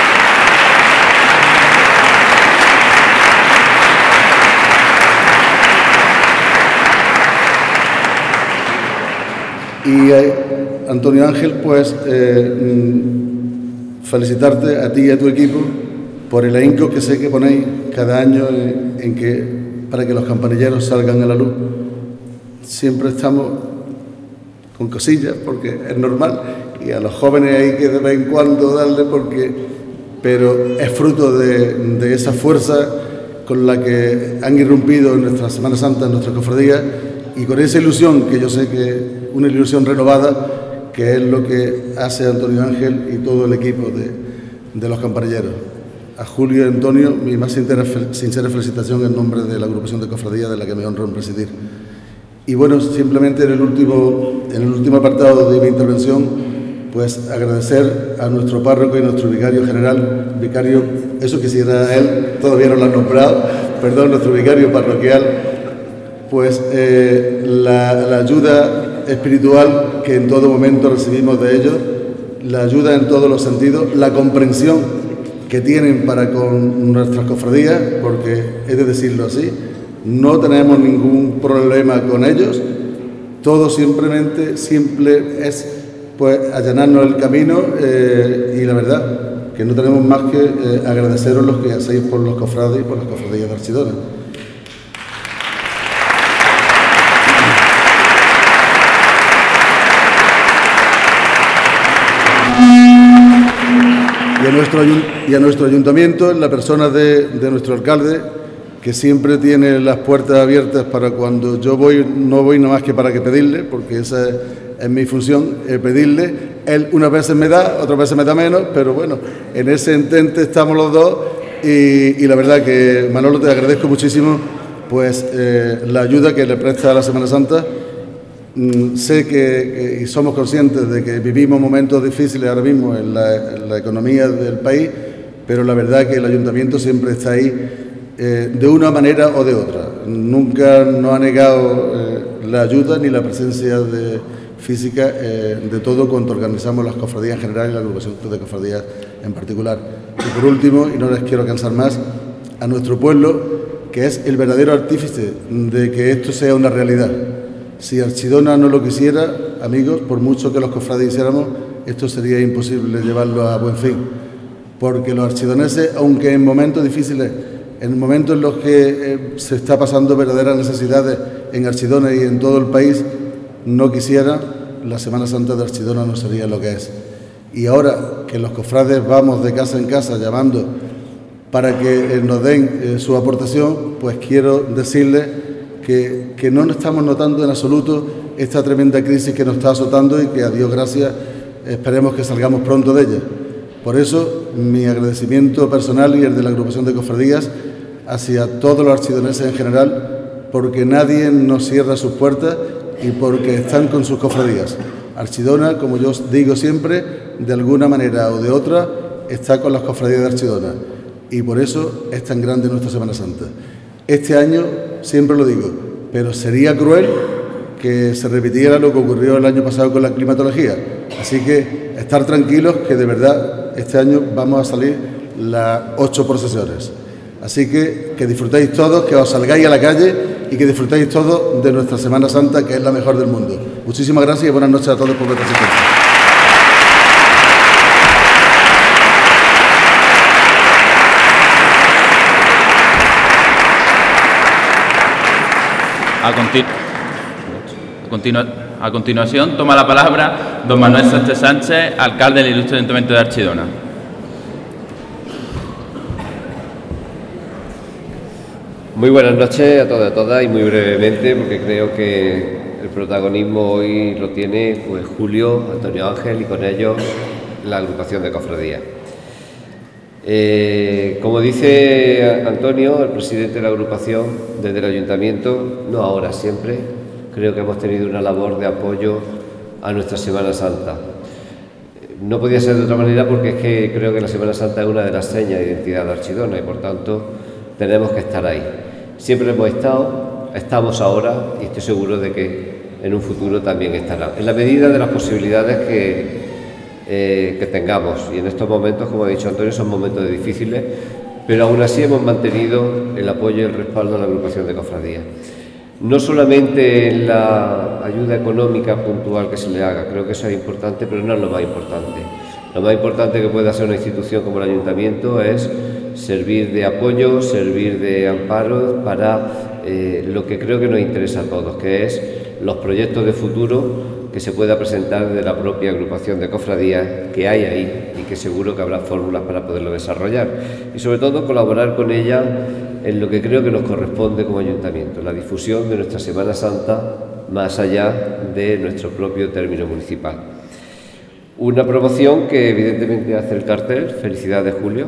Y eh, Antonio Ángel, pues eh, felicitarte a ti y a tu equipo por el ahínco que sé que ponéis cada año en, en que para que los campanilleros salgan a la luz. Siempre estamos con cosillas, porque es normal, y a los jóvenes hay que de vez en cuando darle, porque, pero es fruto de, de esa fuerza con la que han irrumpido en nuestra Semana Santa, en nuestras cofradías, y con esa ilusión, que yo sé que una ilusión renovada, que es lo que hace Antonio Ángel y todo el equipo de, de los campanilleros. A Julio y Antonio, mi más sincera, sincera felicitación en nombre de la agrupación de cofradías de la que me honro en presidir. Y bueno, simplemente en el último, en el último apartado de mi intervención, pues agradecer a nuestro párroco y nuestro vicario general, vicario, eso quisiera él, todavía no lo han nombrado, perdón, nuestro vicario parroquial, pues eh, la, la ayuda espiritual que en todo momento recibimos de ellos, la ayuda en todos los sentidos, la comprensión que tienen para con nuestras cofradías, porque he de decirlo así, no tenemos ningún problema con ellos, todo simplemente simple es pues allanarnos el camino eh, y la verdad que no tenemos más que eh, agradeceros lo que hacéis por los cofrades y por las cofradías de Archidona. Y a nuestro, y a nuestro ayuntamiento, en la persona de, de nuestro alcalde, que siempre tiene las puertas abiertas para cuando yo voy, no voy nada más que para que pedirle, porque esa es, es mi función, eh, pedirle. Él unas veces me da, otras veces me da menos, pero bueno, en ese entente estamos los dos y, y la verdad que, Manolo, te agradezco muchísimo pues eh, la ayuda que le presta a la Semana Santa. Mm, sé que, que y somos conscientes de que vivimos momentos difíciles ahora mismo en la, en la economía del país, pero la verdad que el ayuntamiento siempre está ahí eh, de una manera o de otra. Nunca nos ha negado eh, la ayuda ni la presencia de, física eh, de todo cuanto organizamos las cofradías en general y la agrupación de cofradías en particular. Y por último, y no les quiero cansar más, a nuestro pueblo, que es el verdadero artífice de que esto sea una realidad. Si Archidona no lo quisiera, amigos, por mucho que los cofrades hiciéramos, esto sería imposible llevarlo a buen fin. Porque los archidoneses, aunque en momentos difíciles, en momentos en los que eh, se está pasando verdaderas necesidades en Archidona y en todo el país, no quisiera, la Semana Santa de Archidona no sería lo que es. Y ahora que los cofrades vamos de casa en casa llamando para que eh, nos den eh, su aportación, pues quiero decirles que, que no estamos notando en absoluto esta tremenda crisis que nos está azotando y que, a Dios gracias, esperemos que salgamos pronto de ella. Por eso, mi agradecimiento personal y el de la agrupación de cofradías hacia todos los archidoneses en general, porque nadie nos cierra sus puertas y porque están con sus cofradías. Archidona, como yo os digo siempre, de alguna manera o de otra, está con las cofradías de Archidona. Y por eso es tan grande nuestra Semana Santa. Este año, siempre lo digo, pero sería cruel que se repitiera lo que ocurrió el año pasado con la climatología. Así que estar tranquilos que de verdad este año vamos a salir las ocho procesiones. Así que que disfrutéis todos, que os salgáis a la calle y que disfrutéis todos de nuestra Semana Santa, que es la mejor del mundo. Muchísimas gracias y buenas noches a todos por vuestra asistencia. A, continu a, continu a continuación toma la palabra don Manuel Sánchez Sánchez, alcalde del Ilustre Ayuntamiento de Archidona. Muy buenas noches a todos y a todas, y muy brevemente, porque creo que el protagonismo hoy lo tiene pues Julio, Antonio Ángel y con ellos la agrupación de cofradías. Eh, como dice Antonio, el presidente de la agrupación, desde el ayuntamiento, no ahora, siempre, creo que hemos tenido una labor de apoyo a nuestra Semana Santa. No podía ser de otra manera porque es que creo que la Semana Santa es una de las señas de identidad de Archidona y por tanto tenemos que estar ahí. Siempre hemos estado, estamos ahora y estoy seguro de que en un futuro también estará. En la medida de las posibilidades que, eh, que tengamos y en estos momentos, como ha dicho Antonio, son momentos difíciles, pero aún así hemos mantenido el apoyo y el respaldo a la agrupación de cofradías. No solamente en la ayuda económica puntual que se le haga, creo que eso es importante, pero no es lo más importante. Lo más importante que puede hacer una institución como el Ayuntamiento es servir de apoyo, servir de amparo para eh, lo que creo que nos interesa a todos, que es los proyectos de futuro que se pueda presentar de la propia agrupación de cofradías que hay ahí y que seguro que habrá fórmulas para poderlo desarrollar. Y sobre todo colaborar con ella en lo que creo que nos corresponde como Ayuntamiento, la difusión de nuestra Semana Santa más allá de nuestro propio término municipal. Una promoción que evidentemente hace el cartel, felicidades Julio,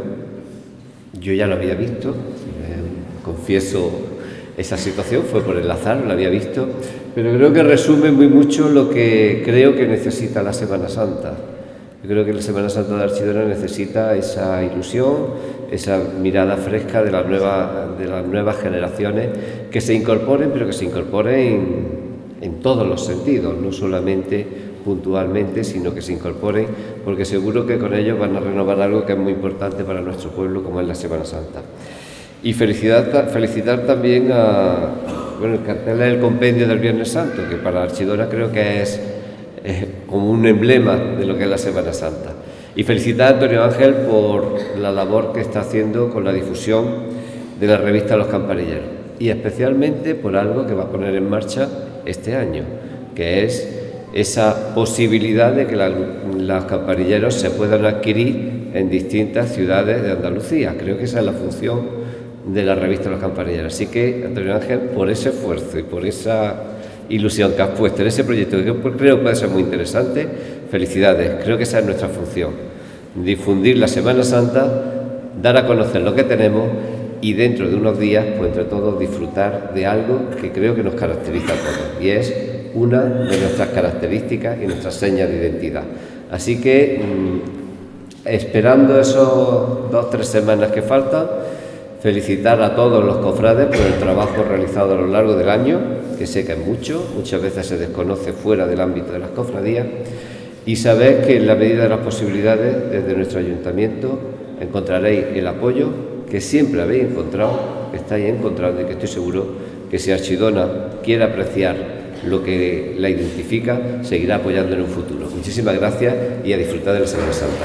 yo ya lo había visto, eh, confieso esa situación, fue por el azar, lo había visto, pero creo que resume muy mucho lo que creo que necesita la Semana Santa. Yo creo que la Semana Santa de Archidona necesita esa ilusión, esa mirada fresca de, la nueva, de las nuevas generaciones que se incorporen, pero que se incorporen en, en todos los sentidos, no solamente puntualmente, sino que se incorporen, porque seguro que con ellos van a renovar algo que es muy importante para nuestro pueblo, como es la Semana Santa. Y felicitar, felicitar también a... Bueno, el cartel es el compendio del Viernes Santo, que para Archidona creo que es... es como un emblema de lo que es la Semana Santa. Y felicitar a Antonio Ángel por la labor que está haciendo con la difusión de la revista Los Campanilleros y especialmente por algo que va a poner en marcha este año, que es esa posibilidad de que la, los campanilleros se puedan adquirir en distintas ciudades de Andalucía. Creo que esa es la función de la revista Los Campanilleros. Así que, Antonio Ángel, por ese esfuerzo y por esa ilusión que has puesto en ese proyecto, que creo que puede ser muy interesante, felicidades. Creo que esa es nuestra función, difundir la Semana Santa, dar a conocer lo que tenemos y dentro de unos días, pues entre todos, disfrutar de algo que creo que nos caracteriza a todos y es una de nuestras características y nuestras señas de identidad. Así que, mmm, esperando esos dos o tres semanas que faltan, felicitar a todos los cofrades por el trabajo realizado a lo largo del año, que sé que es mucho, muchas veces se desconoce fuera del ámbito de las cofradías, y saber que en la medida de las posibilidades, desde nuestro ayuntamiento, encontraréis el apoyo que siempre habéis encontrado, que estáis encontrando y que estoy seguro que si Archidona quiere apreciar lo que la identifica, seguirá apoyando en un futuro. Muchísimas gracias y a disfrutar de la Semana Santa.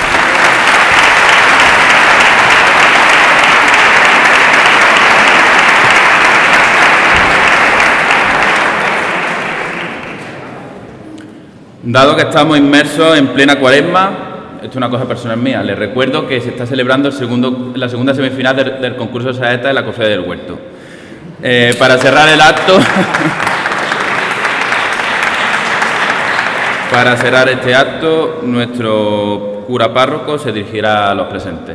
Dado que estamos inmersos en plena cuaresma, esto es una cosa personal mía, les recuerdo que se está celebrando el segundo, la segunda semifinal del, del concurso de saeta de la Cofradía del Huerto. Eh, para cerrar el acto, para cerrar este acto, nuestro cura párroco se dirigirá a los presentes.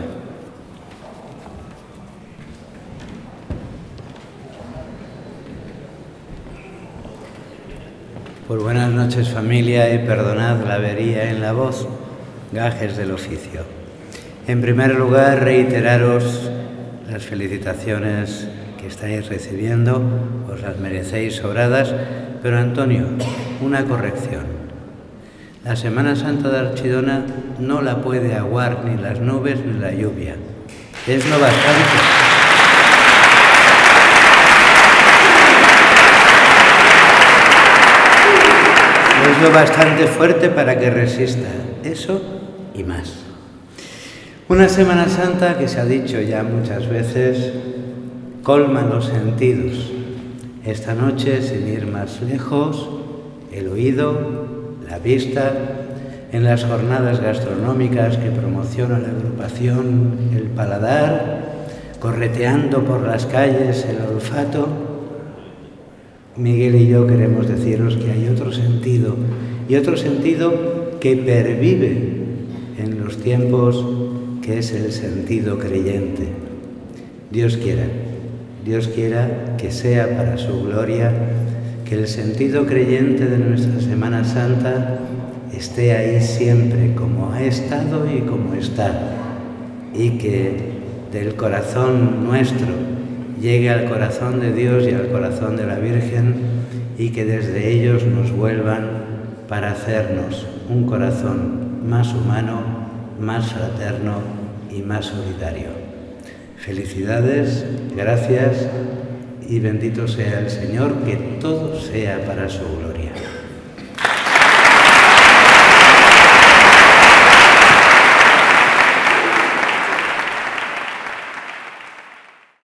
Pues buenas noches familia y perdonad la avería en la voz, gajes del oficio. En primer lugar, reiteraros las felicitaciones que estáis recibiendo, os las merecéis sobradas, pero Antonio, una corrección. La Semana Santa de Archidona no la puede aguar ni las nubes ni la lluvia. Es lo bastante. Es lo bastante fuerte para que resista, eso y más. Una Semana Santa que se ha dicho ya muchas veces, colma los sentidos. Esta noche, sin ir más lejos, el oído, la vista, en las jornadas gastronómicas que promociona la agrupación El Paladar, correteando por las calles el olfato, Miguel y yo queremos deciros que hay otro sentido, y otro sentido que pervive en los tiempos, que es el sentido creyente. Dios quiera, Dios quiera que sea para su gloria, que el sentido creyente de nuestra Semana Santa esté ahí siempre, como ha estado y como está, y que del corazón nuestro llegue al corazón de Dios y al corazón de la Virgen, y que desde ellos nos vuelvan para hacernos un corazón más humano, más fraterno y más solidario. Felicidades, gracias y bendito sea el Señor, que todo sea para su gloria.